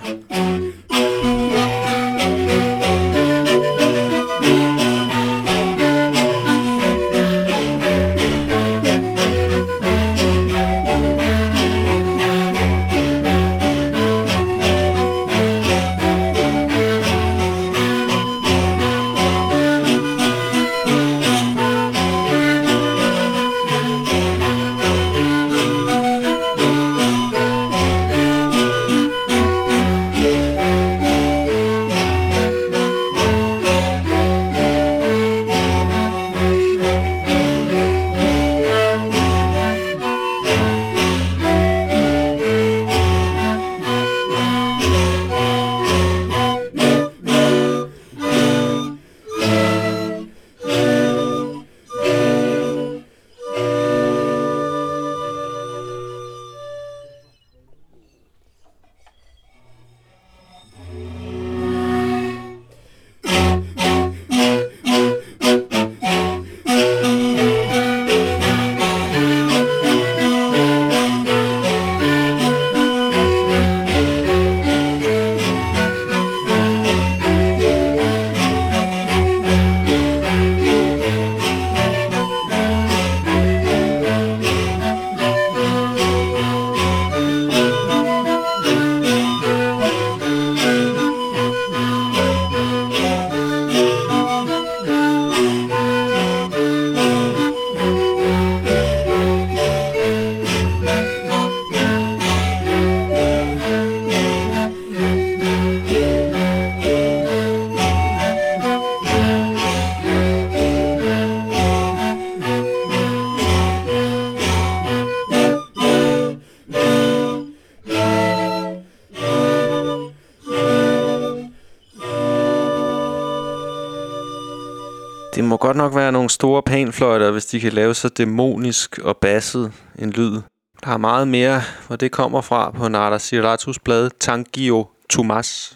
Det må godt nok være nogle store panfløjter, hvis de kan lave så dæmonisk og basset en lyd. Der er meget mere, hvor det kommer fra på Nada Siratus plade Tangio Tumas.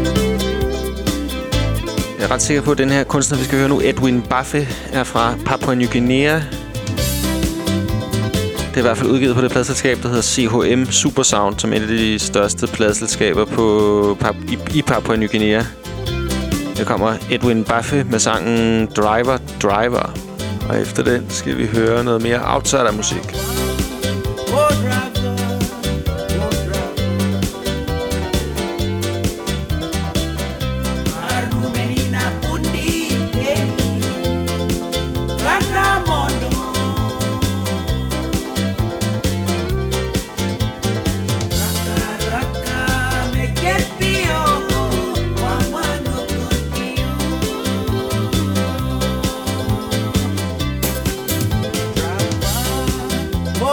Jeg er ret sikker på, at den her kunstner, vi skal høre nu, Edwin Baffe, er fra Papua Ny Guinea. Det er i hvert fald udgivet på det pladselskab, der hedder C H M Supersound, som er et af de største pladselskaber på, i, i Papua Ny Guinea. Der kommer Edwin Baffe med sangen Driver Driver. Og efter den skal vi høre noget mere outsider-musik. Oh,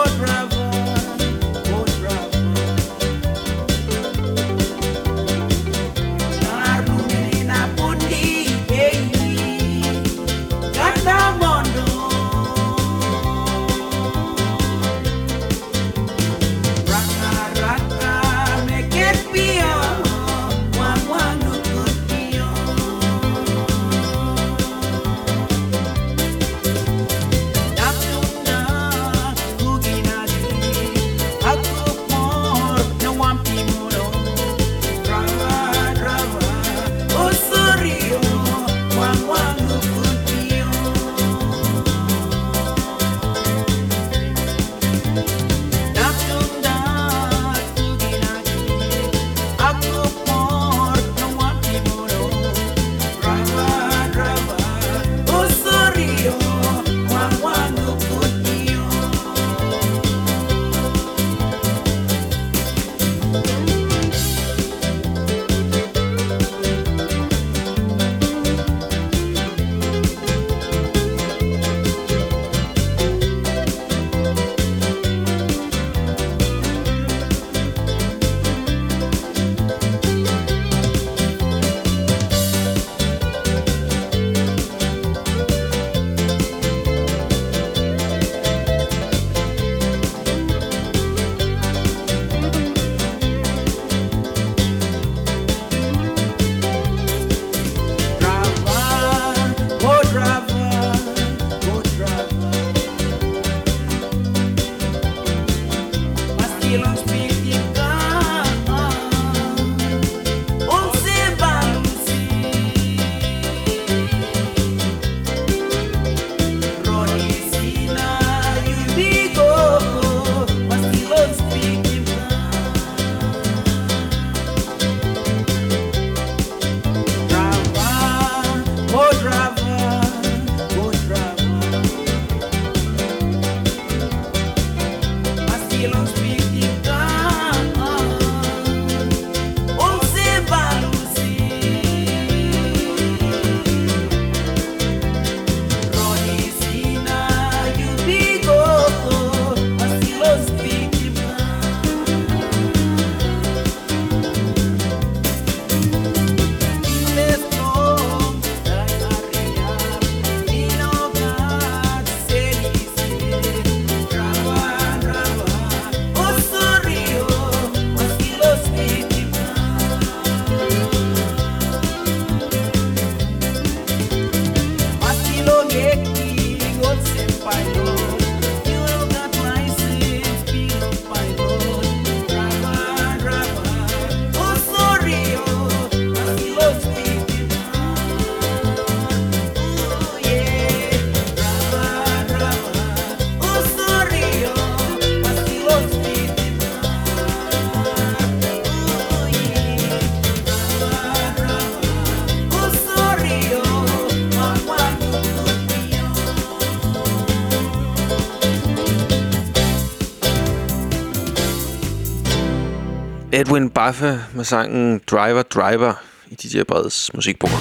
Edwin Baffe med sangen Driver Driver i D J Breds musikprogram.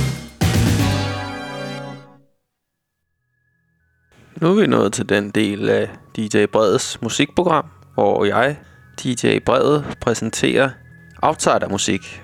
Nu er vi nået til den del af D J Breds musikprogram, hvor jeg, D J Brede, præsenterer outsidermusik.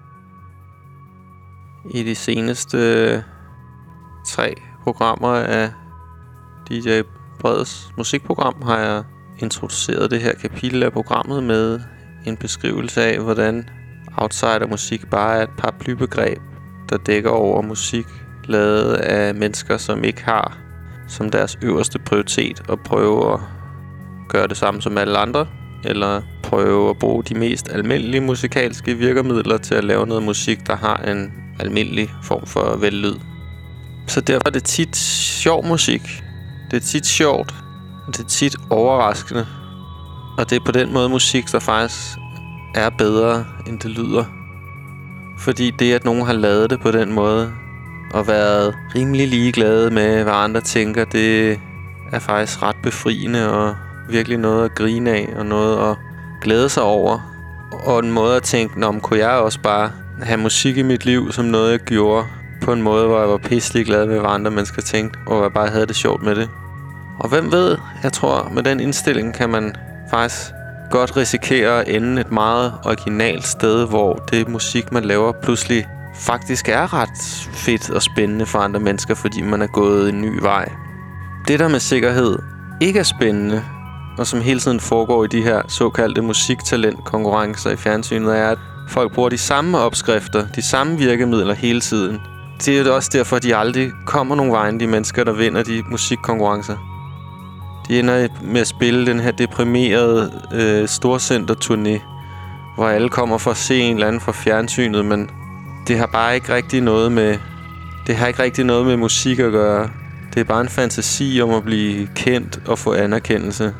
I de seneste tre programmer af D J Breds musikprogram har jeg introduceret det her kapitel af programmet med en beskrivelse af, hvordan outsidermusik bare er et paraplybegreb, der dækker over musik lavet af mennesker, som ikke har som deres øverste prioritet at prøve at gøre det samme som alle andre, eller prøve at bruge de mest almindelige musikalske virkemidler til at lave noget musik, der har en almindelig form for vellyd. Så derfor er det tit sjov musik. Det er tit sjovt, og det er tit overraskende. Og det er på den måde musik, der faktisk er bedre, end det lyder. Fordi det, at nogen har lavet det på den måde, og været rimelig ligeglade med, hvad andre tænker, det er faktisk ret befriende, og virkelig noget at grine af, og noget at glæde sig over. Og en måde at tænke, nå, kunne jeg også bare have musik i mit liv, som noget, jeg gjorde, på en måde, hvor jeg var pisselig glad med, hvad andre mennesker tænkte, og jeg bare havde det sjovt med det. Og hvem ved, jeg tror, med den indstilling kan man faktisk godt risikere at ende et meget originalt sted, hvor det musik, man laver, pludselig faktisk er ret fedt og spændende for andre mennesker, fordi man er gået en ny vej. Det, der med sikkerhed ikke er spændende, og som hele tiden foregår i de her såkaldte musiktalentkonkurrencer i fjernsynet, er, at folk bruger de samme opskrifter, de samme virkemidler hele tiden. Det er jo også derfor, at de aldrig kommer nogen vejen, de mennesker, der vinder de musikkonkurrencer. De ender med at spille den her deprimerede øh, storcenter-turné, hvor alle kommer for at se en eller anden fra fjernsynet, men det har bare ikke rigtig noget med det har ikke rigtig noget med musik at gøre. Det er bare en fantasi om at blive kendt og få anerkendelse.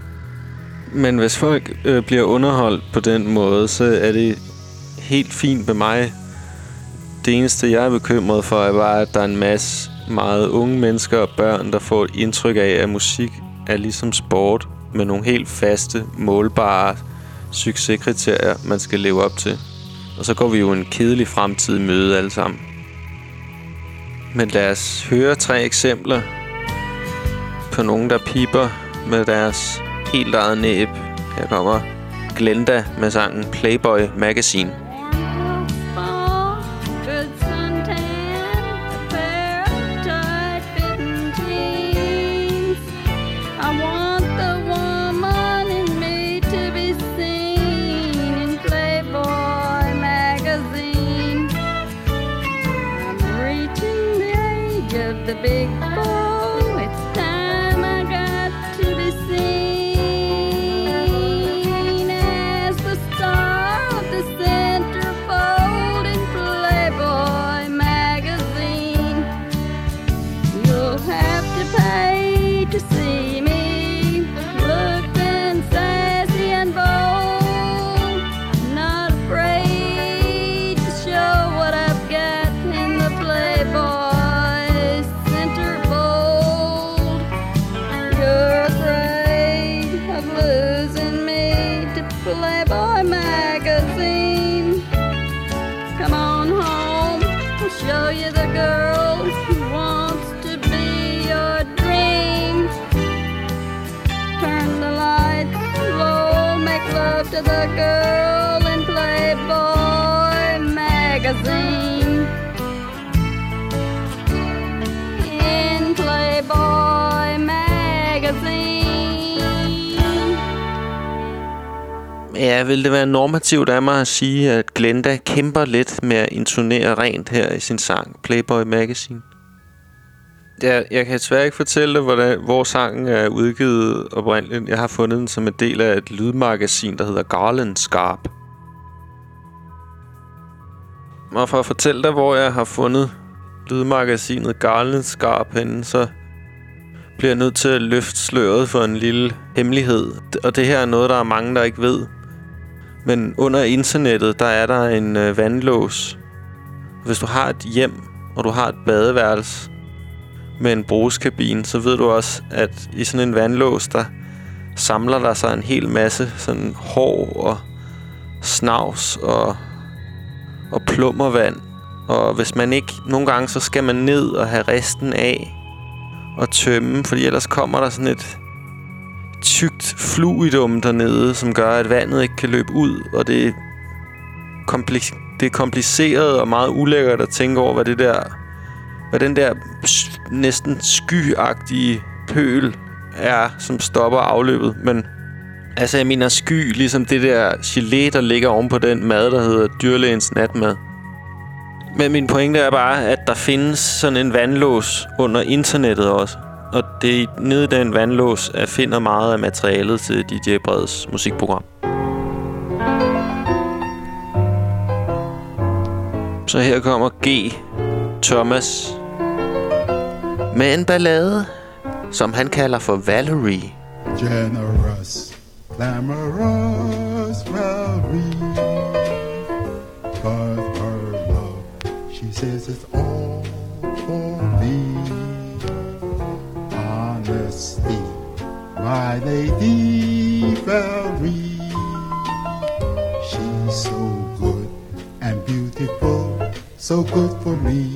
Men hvis folk øh, bliver underholdt på den måde, så er det helt fint med mig. Det eneste, jeg er bekymret for, er bare, at der er en masse meget unge mennesker og børn, der får et indtryk af, at musik er ligesom sport med nogle helt faste, målbare succeskriterier, man skal leve op til. Og så går vi jo en kedelig fremtid i møde alle sammen. Men lad os høre tre eksempler på nogen, der piper med deres helt eget næb. Her kommer Glenda med sangen Playboy Magazine. The big boy, it's time I got to be seen as the star of the centerfold in Playboy magazine. You'll have to pay to see me looking sassy and bold, not afraid to show what I've got in the Playboy. Playboy magazine. Come on home, I'll show you the girl who wants to be your dream. Turn the lights low, make love to the girl in Playboy magazine. In Playboy magazine. Ja, vil det være normativt af mig at sige, at Glenda kæmper lidt med at intonere rent her i sin sang Playboy Magazine? Jeg, jeg kan desværre ikke fortælle dig, hvordan, hvor sangen er udgivet oprindeligt. Jeg har fundet den som en del af et lydmagasin, der hedder Garland Scarp. Og for at fortælle dig, hvor jeg har fundet lydmagasinet Garland Scarp henne, så bliver jeg nødt til at løfte sløret for en lille hemmelighed. Og det her er noget, der er mange, der ikke ved. Men under internettet, der er der en øh, vandlås. Hvis du har et hjem, og du har et badeværelse med en brugskabine, så ved du også, at i sådan en vandlås, der samler der sig en hel masse sådan hår og snavs og, og plummervand. Og hvis man ikke... Nogle gange, så skal man ned og have resten af og tømme, fordi ellers kommer der sådan et tykt fluidum dernede, som gør, at vandet ikke kan løbe ud, og det er, kompli- det er kompliceret og meget ulækkert at tænke over, hvad det der... Hvad den der næsten skyagtige pøl er, som stopper afløbet. Men altså, jeg mener sky, ligesom det der gelé, der ligger oven på den mad, der hedder dyrlægens natmad. Men min pointe er bare, at der findes sådan en vandlås under internettet også. Og det er nede i den vandlås, at jeg finder meget af materialet til D J Breds musikprogram. Så her kommer G. Thomas med en ballade, som han kalder for Valerie. Generous, glamorous Valerie, but her love, she says it's all for me. Honesty, my lady Valerie, she's so good and beautiful, so good for me.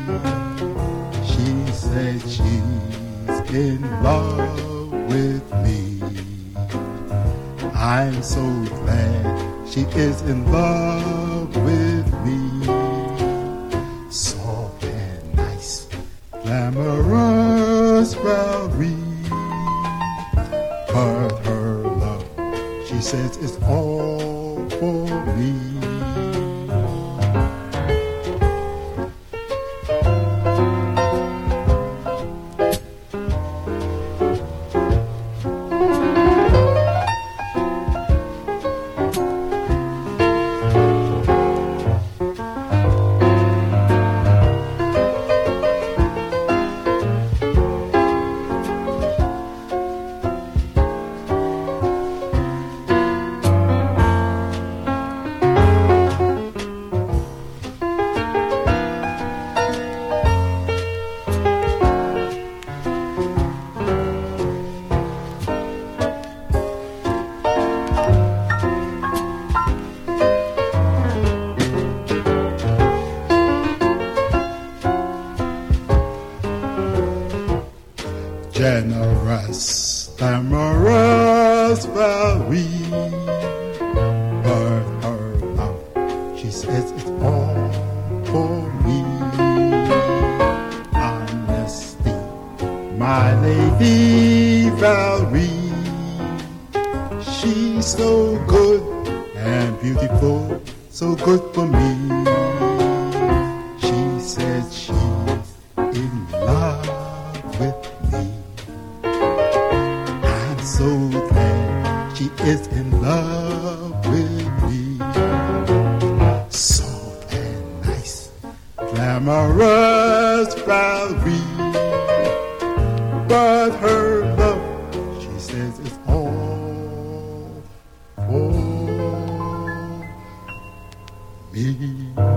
She said she's in love with me. I'm so glad she is in love with me. Soft and nice, glamorous Valerie, but her love, she says it's all for me. Generous, glamorous Valerie, but her love, she says it's all for me. Honesty, my lady Valerie, she's so good and beautiful, so good for me. She said she's in love with me. So glad she is in love with me. Soft and nice, glamorous Valerie, but her love, she says it's all for me.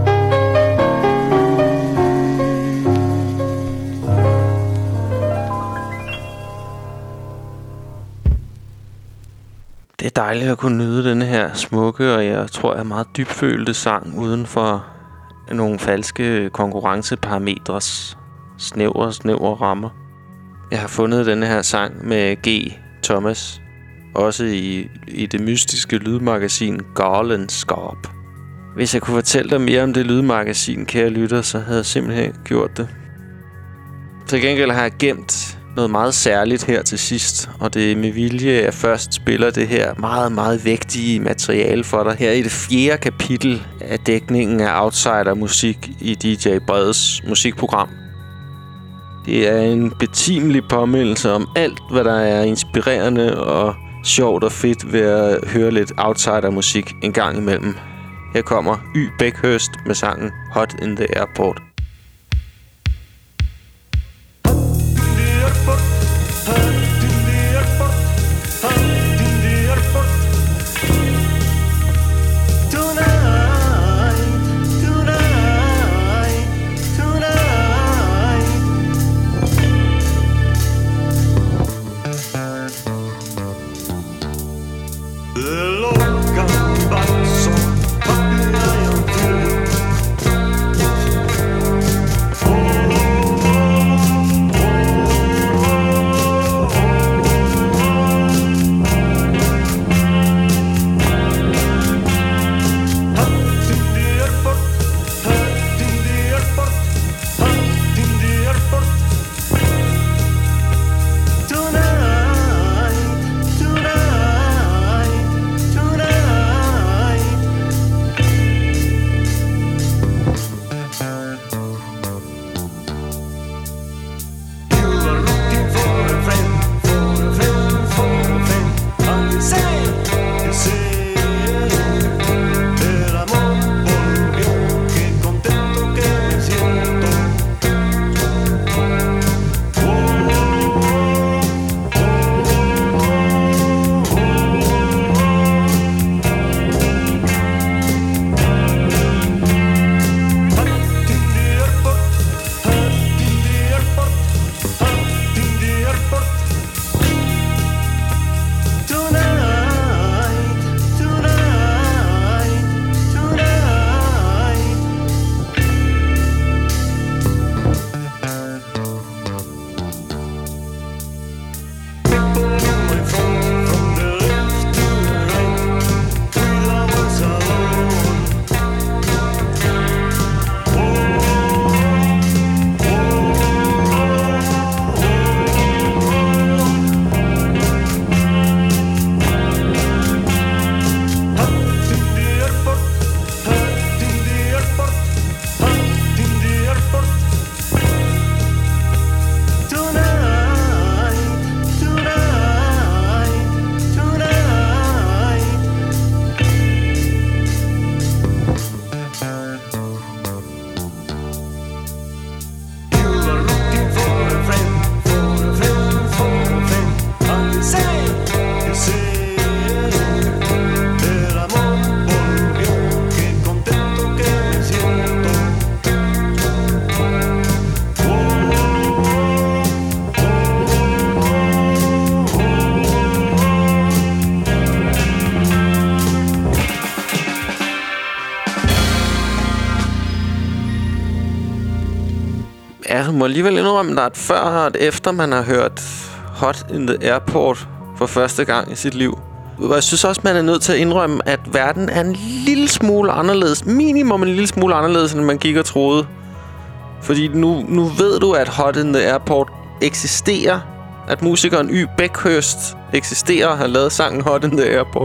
Det er dejligt at kunne nyde denne her smukke, og jeg tror, jeg er meget dybfølte sang uden for nogle falske konkurrenceparametres snævre, snævre rammer. Jeg har fundet denne her sang med G. Thomas, også i, i det mystiske lydmagasin Garlandskarp. Hvis jeg kunne fortælle dig mere om det lydmagasin, kære lytter, så havde jeg simpelthen gjort det. Til gengæld har jeg gemt noget meget særligt her til sidst, og det er med vilje, at jeg først spiller det her meget, meget vægtige materiale for dig. Her i det fjerde kapitel af dækningen af Outsider-musik i D J Breds musikprogram. Det er en betimelig påmindelse om alt, hvad der er inspirerende og sjovt og fedt ved at høre lidt Outsider-musik en gang imellem. Her kommer Y. Beckhurst med sangen Hot in the Airport. Långa back som Ja, du må alligevel indrømme dig, at før og at efter man har hørt Hot in the Airport for første gang i sit liv. Og jeg synes også, man er nødt til at indrømme, at verden er en lille smule anderledes. Minimum en lille smule anderledes, end man gik og troede. Fordi nu, nu ved du, at Hot in the Airport eksisterer. At musikeren Y. Beckhurst eksisterer og har lavet sangen Hot in the Airport.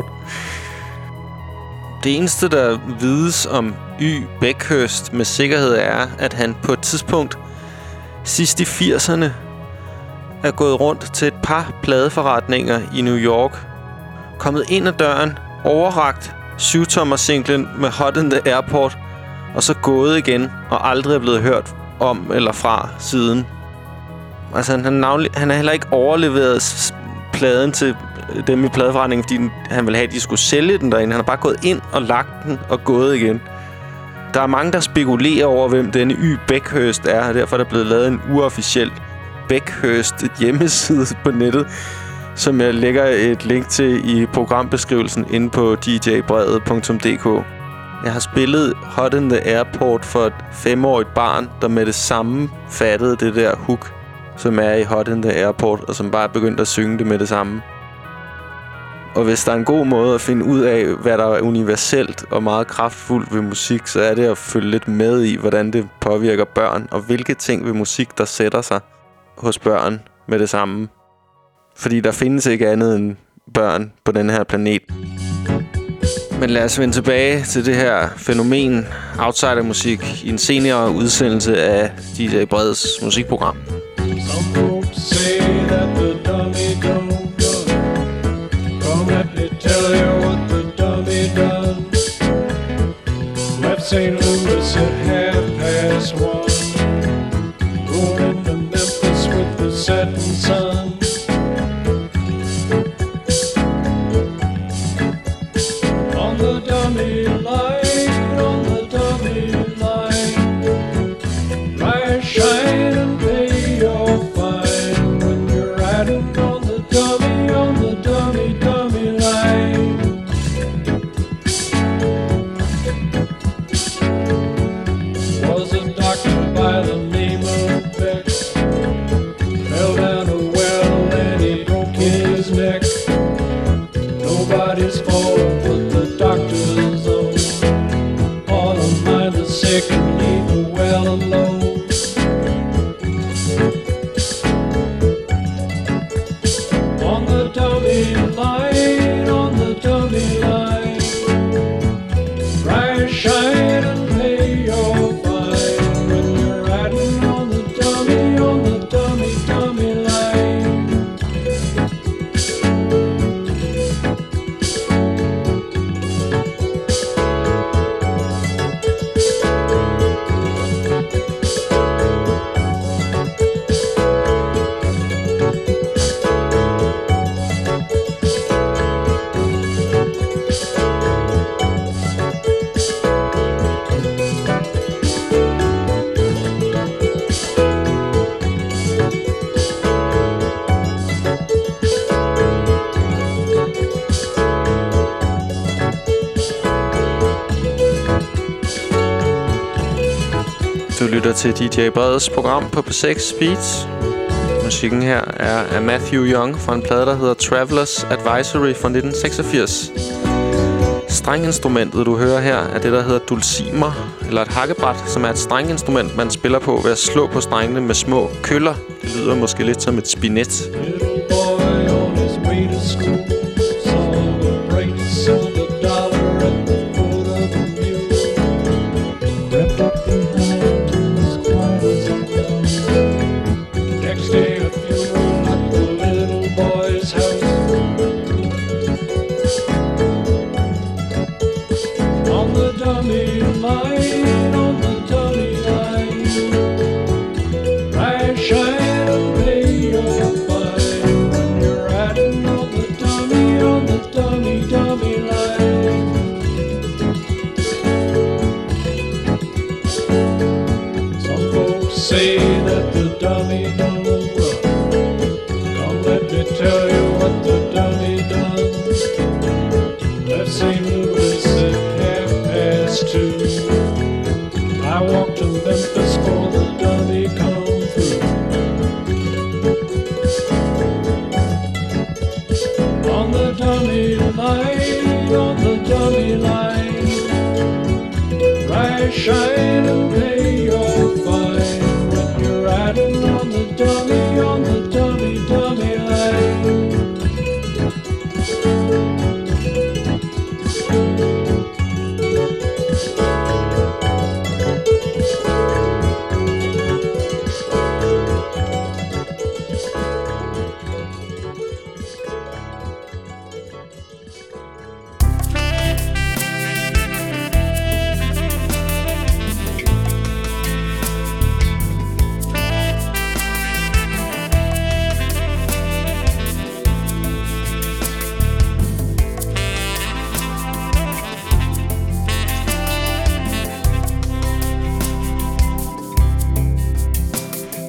Det eneste, der vides om Y. Beckhurst med sikkerhed er, at han på et tidspunkt sidst i firserne er gået rundt til et par pladeforretninger i New York, kommet ind ad døren, overrakt syvtommer-singlen med Hot in the Airport, og så gået igen, og aldrig er blevet hørt om eller fra siden. Altså, han, navnlig, han har heller ikke overleveret pladen til dem i pladeforretningen, fordi han ville have, at de skulle sælge den derinde. Han har bare gået ind og lagt den og gået igen. Der er mange, der spekulerer over, hvem denne Y. Beckhurst er, og derfor er der blevet lavet en uofficiel Beckhurst hjemmeside på nettet, som jeg lægger et link til i programbeskrivelsen inde på d j brevet punktum d k. Jeg har spillet Hot in the Airport for et femårigt barn, der med det samme fattede det der hook, som er i Hot in the Airport, og som bare er begyndt at synge det med det samme. Og hvis der er en god måde at finde ud af, hvad der er universelt og meget kraftfuldt ved musik, så er det at følge lidt med i, hvordan det påvirker børn, og hvilke ting ved musik, der sætter sig hos børn med det samme. Fordi der findes ikke andet end børn på den her planet. Men lad os vende tilbage til det her fænomen outsidermusik i en senere udsendelse af D J Breds musikprogram. Some folks say that the dummy don't done. Come let me tell you what the dummy done. Left Saint Louis at half past one, going to Memphis with the setting sun. On the dummy line, on the dummy line, rise, shine and pay your fine when you're riding on the dummy, on the dummy, dummy line. Was a doctor by the name of Beck, fell down a well and he broke his neck. Nobody's fault but the doctor's own. All to mind the sick and leave the well alone. On the dummy line, on the dummy line, rise, shine and pay your fine when you're riding on the dummy, on the dummy, dummy line. Du lytter til D J Breds program på P seks Beats. Musikken her er af Matthew Young fra en plade, der hedder Travelers Advisory fra nitten seksogfirs. Strenginstrumentet, du hører her, er det, der hedder dulcimer, eller et hakkebræt, som er et strenginstrument, man spiller på ved at slå på strengene med små køller. Det lyder måske lidt som et spinet. Little boy on his way to school saw a bright silver dollar at the foot of the mule. Crept up behind him as quiet as a mouse. Next day a funeral at the little boy's house. On the dummy line, on the dummy line, rise, shine and pay your fine when you're riding on the dummy, on the dummy, dummy line. Some folks say that the dummy don't run. Come let me tell you what the dummy done. Left Saint Louis at half past two. I walked to Memphis for the dummy come.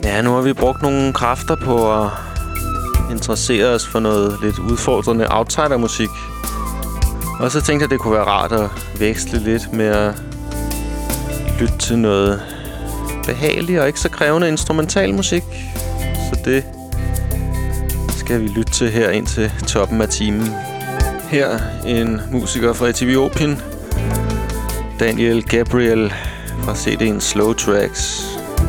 Ja, nu har vi brugt nogle kræfter på at interessere os for noget lidt udfordrende outsider-musik. Og så tænkte jeg, at det kunne være rart at veksle lidt med at lytte til noget behageligt og ikke så krævende instrumental musik. Så det skal vi lytte til her ind til toppen af timen. Her en musiker fra Etiopien, Daniel Gabriel fra C D'en Slow Tracks.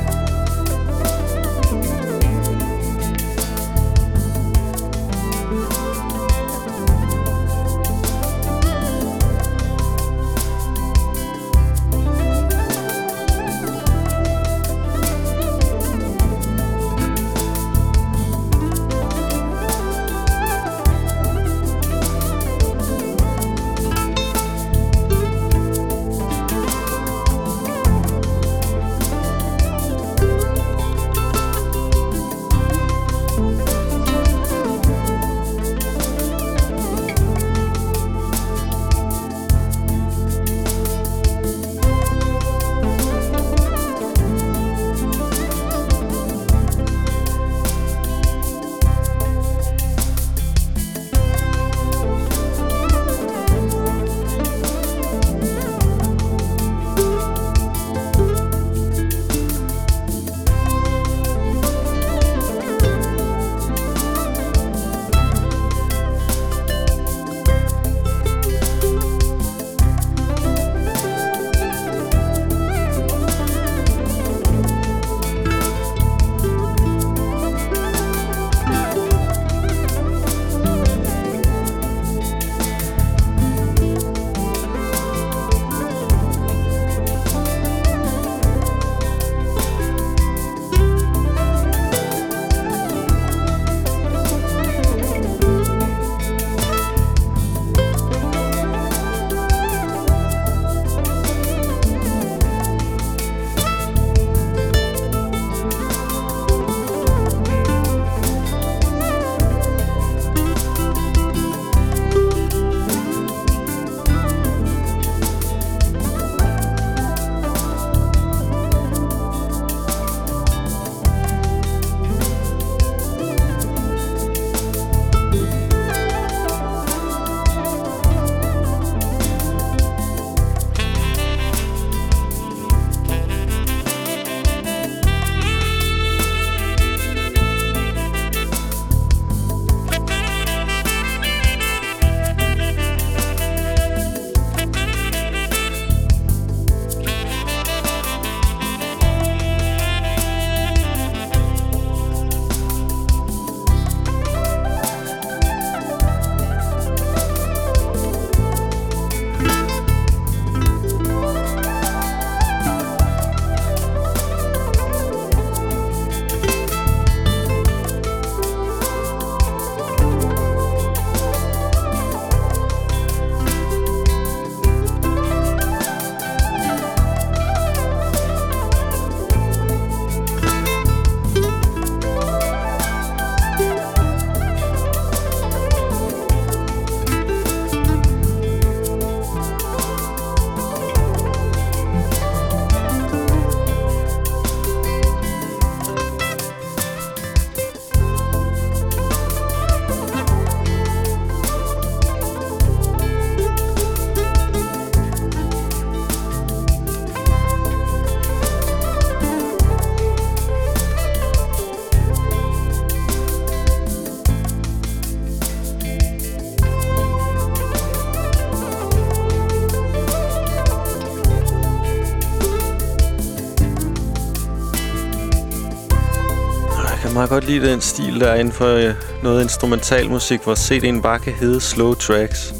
meget godt lide den stil, der er inden for øh, noget instrumental musik, hvor C D'en bare kan hedde Slow Tracks.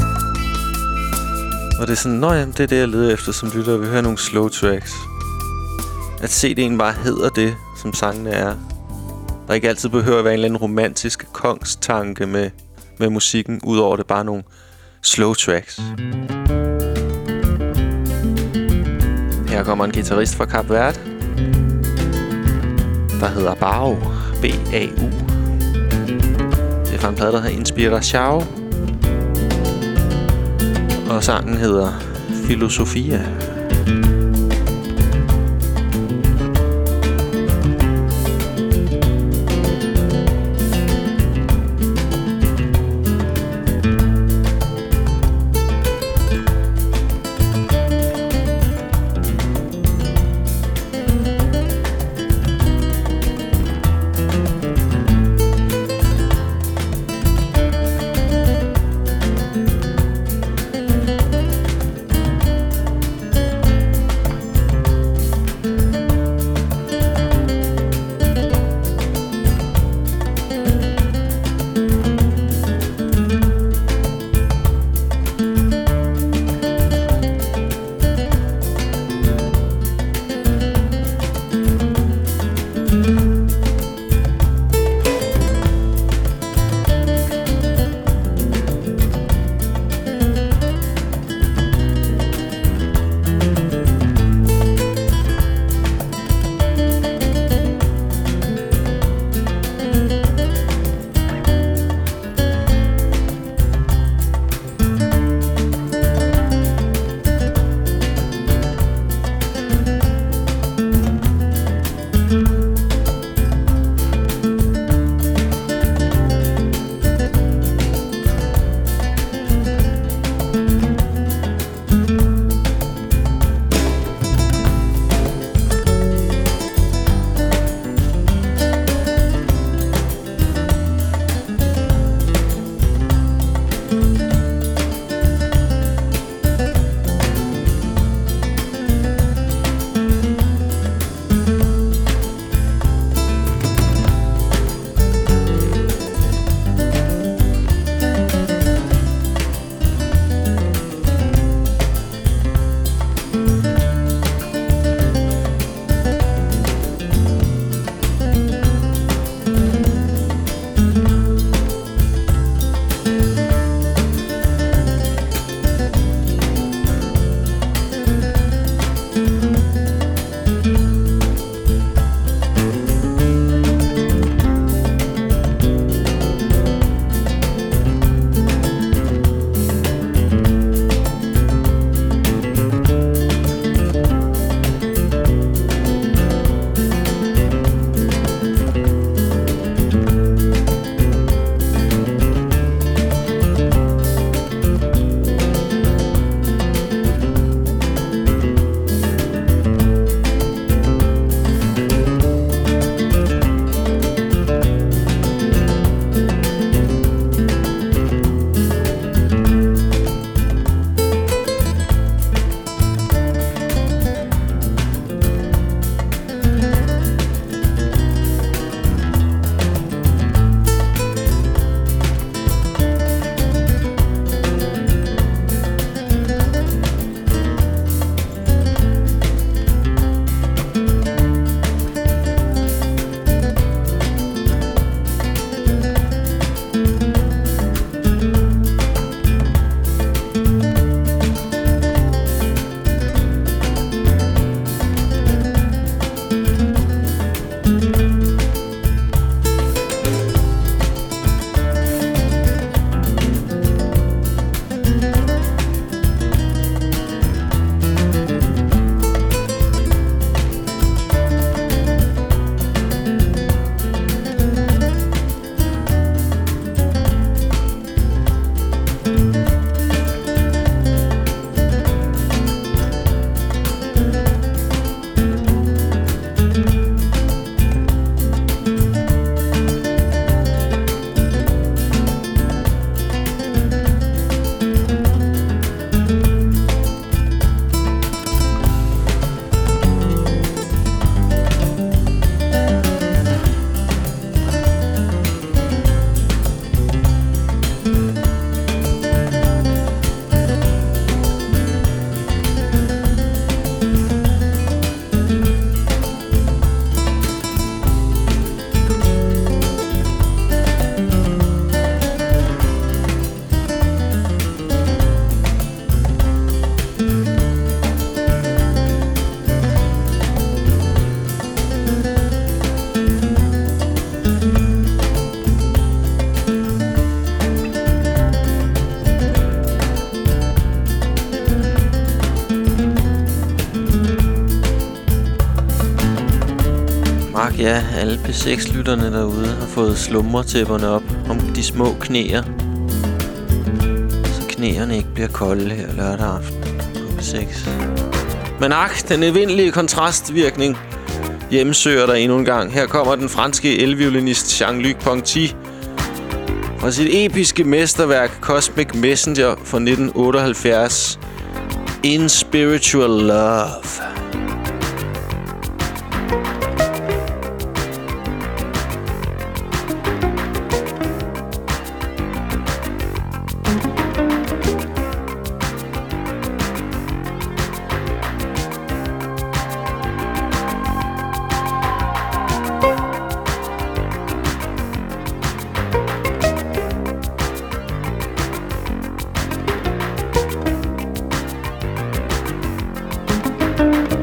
Og det er sådan, nå ja, det er det, jeg leder efter som lytter. Vi hører nogle slow tracks. At C D'en bare hedder det, som sangene er. Der ikke altid behøver at være en eller anden romantisk kongstanke med, med musikken, udover det bare nogle slow tracks. Her kommer en guitarist fra Kap Verde, der hedder Bau, B A U. Det er fra en plade, der hedder Inspiração. Og sangen hedder Filosofia. nok, ja, alle P seks-lytterne derude har fået slumretæpperne op om de små knæer. Så knæerne ikke bliver kolde her lørdag aften på P seks. Men ak, den evindelige kontrastvirkning hjemsøger der endnu en gang. Her kommer den franske elviolinist Jean-Luc Ponty fra sit episke mesterværk Cosmic Messenger fra nitten otteoghalvfjerds. In Spiritual Love. Thank you.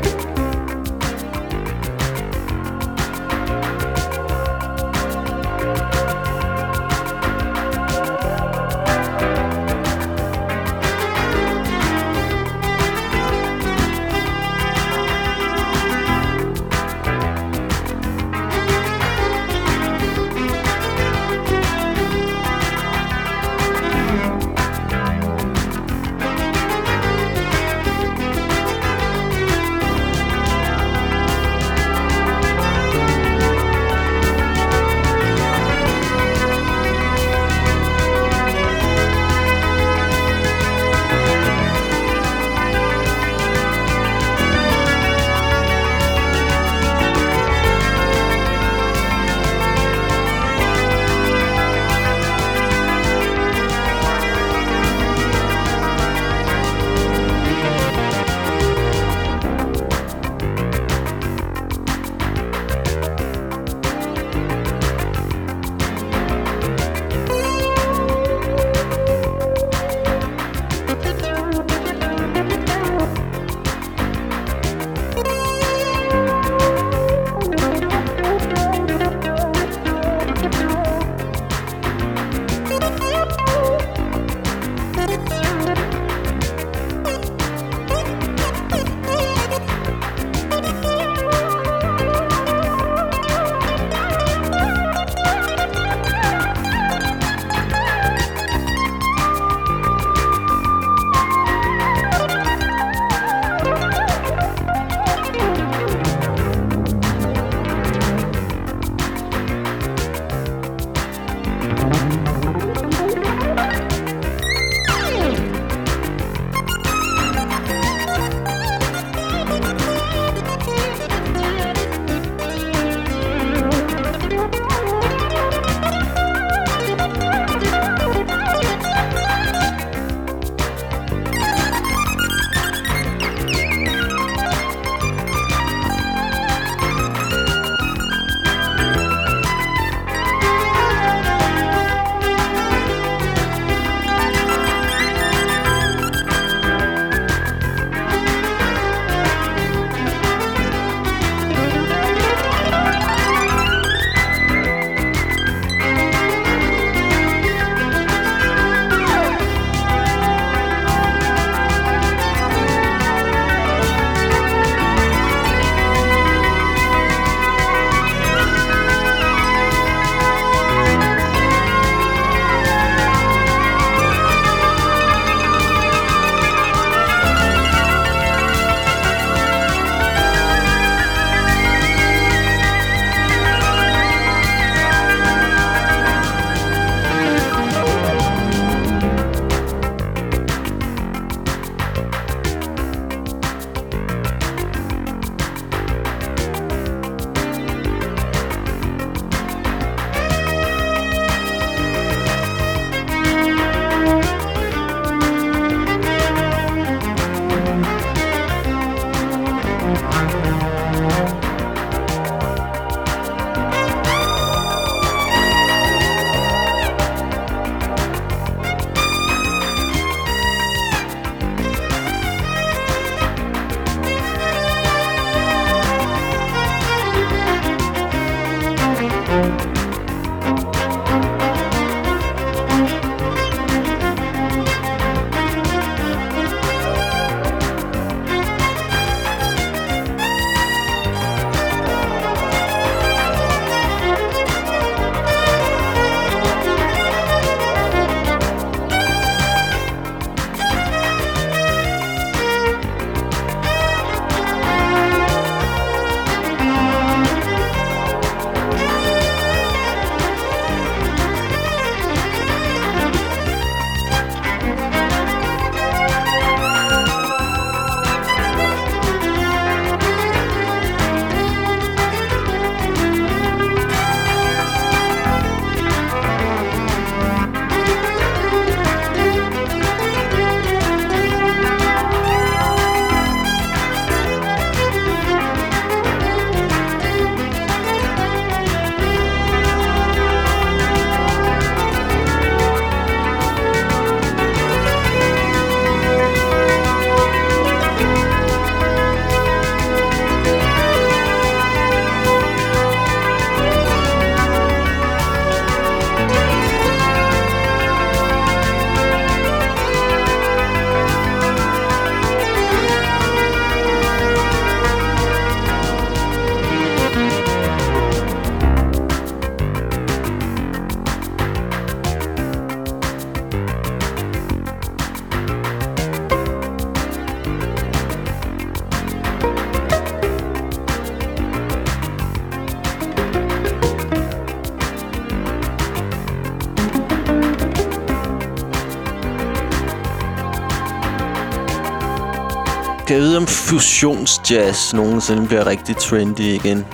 Kan jeg vide, om fusionsjazz nogensinde bliver rigtig trendy igen?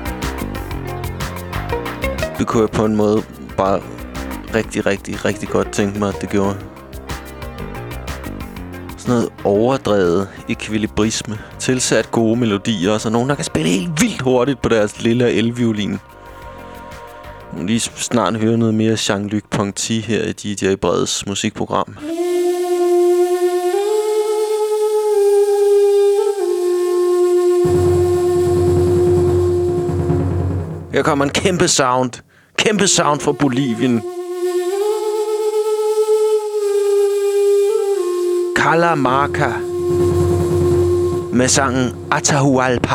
Det kunne jeg på en måde bare rigtig, rigtig, rigtig godt tænke mig, at det gjorde. Sådan noget overdrevet ekvilibrisme, tilsat gode melodier, og så nogen, der kan spille helt vildt hurtigt på deres lille elviolin. Nu lige snart høre noget mere Jean-Luc Ponty her i D J Breds musikprogram. Her kommer en kæmpe sound. Kæmpe sound fra Bolivien. Cajamarca. Med sangen Atahualpa.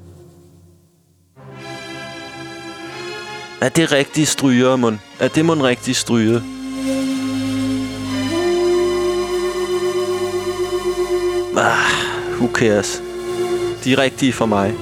Er det rigtige stryger, mon? Er det mon rigtige stryger? Ah, who cares? De er rigtige for mig.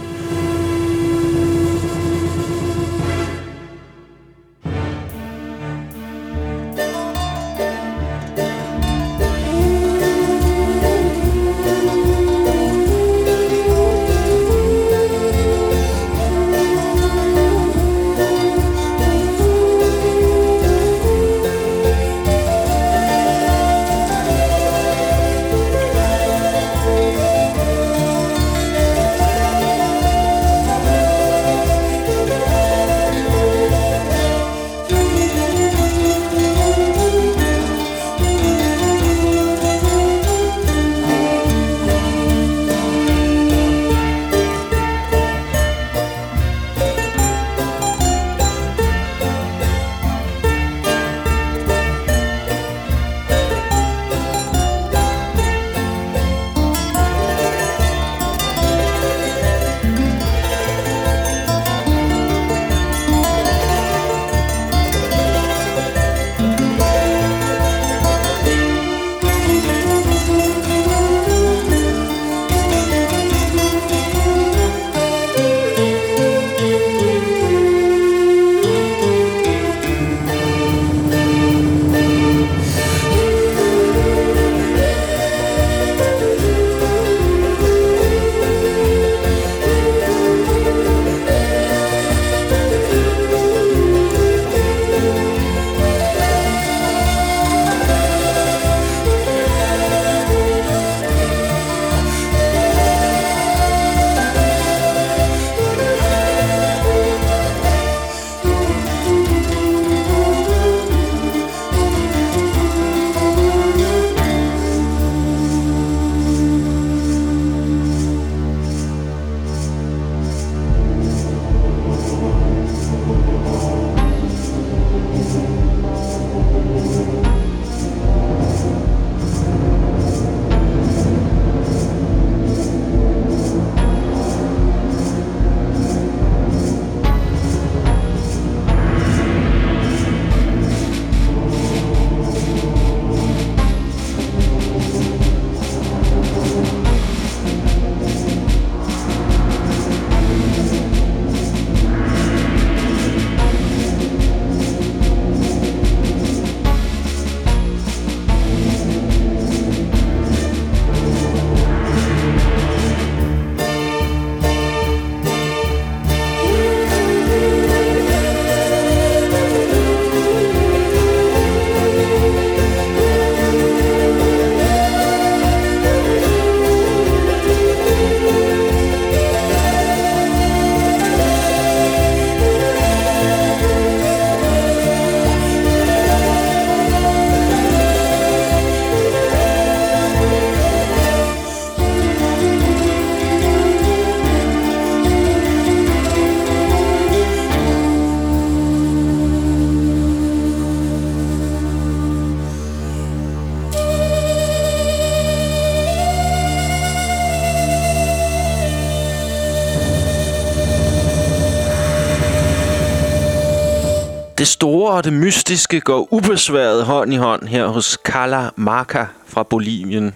Det store og det mystiske går ubesværet hånd i hånd her hos Cajamarca fra Bolivien.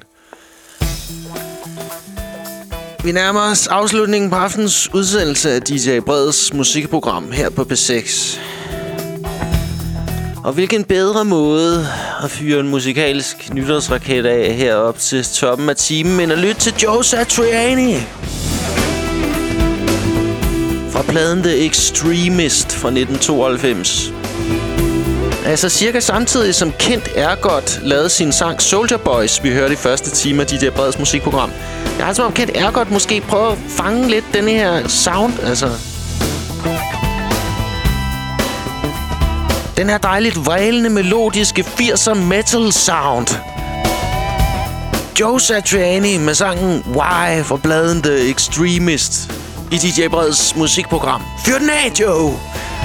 Vi nærmer os afslutningen på aftens udsendelse af D J Breds musikprogram her på P seks. Og hvilken bedre måde at fyre en musikalsk nytårsraket af herop til toppen af timen, men at lytte til Joe Satriani fra pladen The Extremist fra nitten tooghalvfems. Altså cirka samtidig som Kent Ergot lavede sin sang Soldier Boys, vi hørte i første time af D J Breds musikprogram. Jeg har altså om Kent Ergot måske prøver at fange lidt den her sound, altså. Den her dejligt vrælende, melodiske firser metal sound. Joe Satriani med sangen Why fra pladen The Extremist i D J Breds musikprogram. Fyr den af, Joe!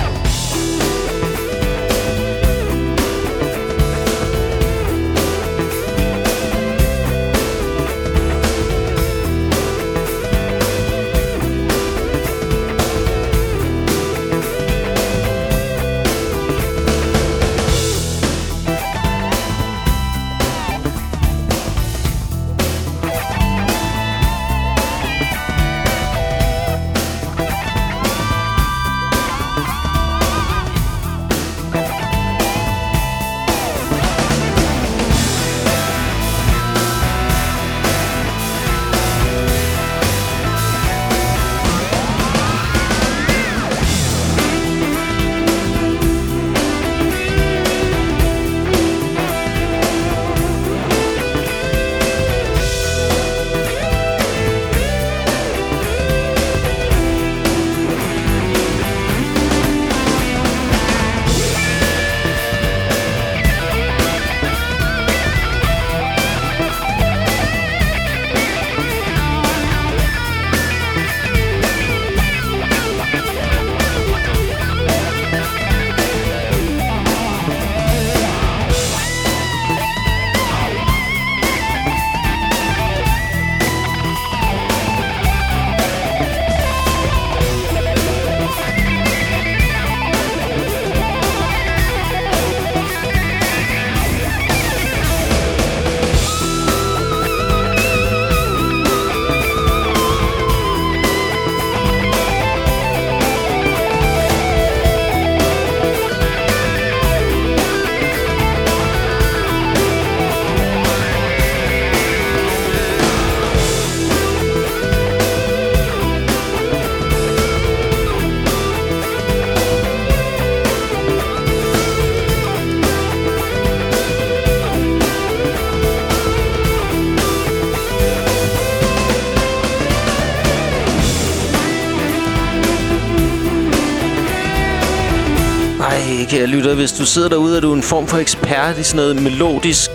Kære lytter, hvis du sidder derude, og du er en form for ekspert i sådan noget melodisk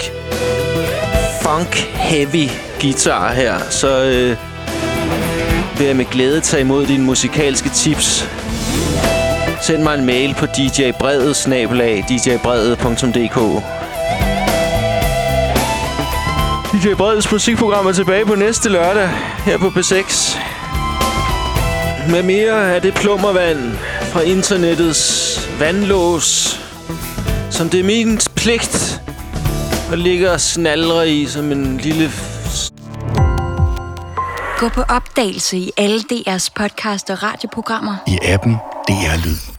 funk-heavy guitar her, så øh, vil jeg med glæde tage imod dine musikalske tips. Send mig en mail på d j bredet snabel-a d j bredet punktum d k. D J Bredets musikprogram er tilbage på næste lørdag her på P seks. Med mere af det plummervand fra internettets vandlås, som det er min pligt at ligge og snalre i som en lille... Gå på opdagelse i alle D R's podcast og radioprogrammer. I appen D R Lyd.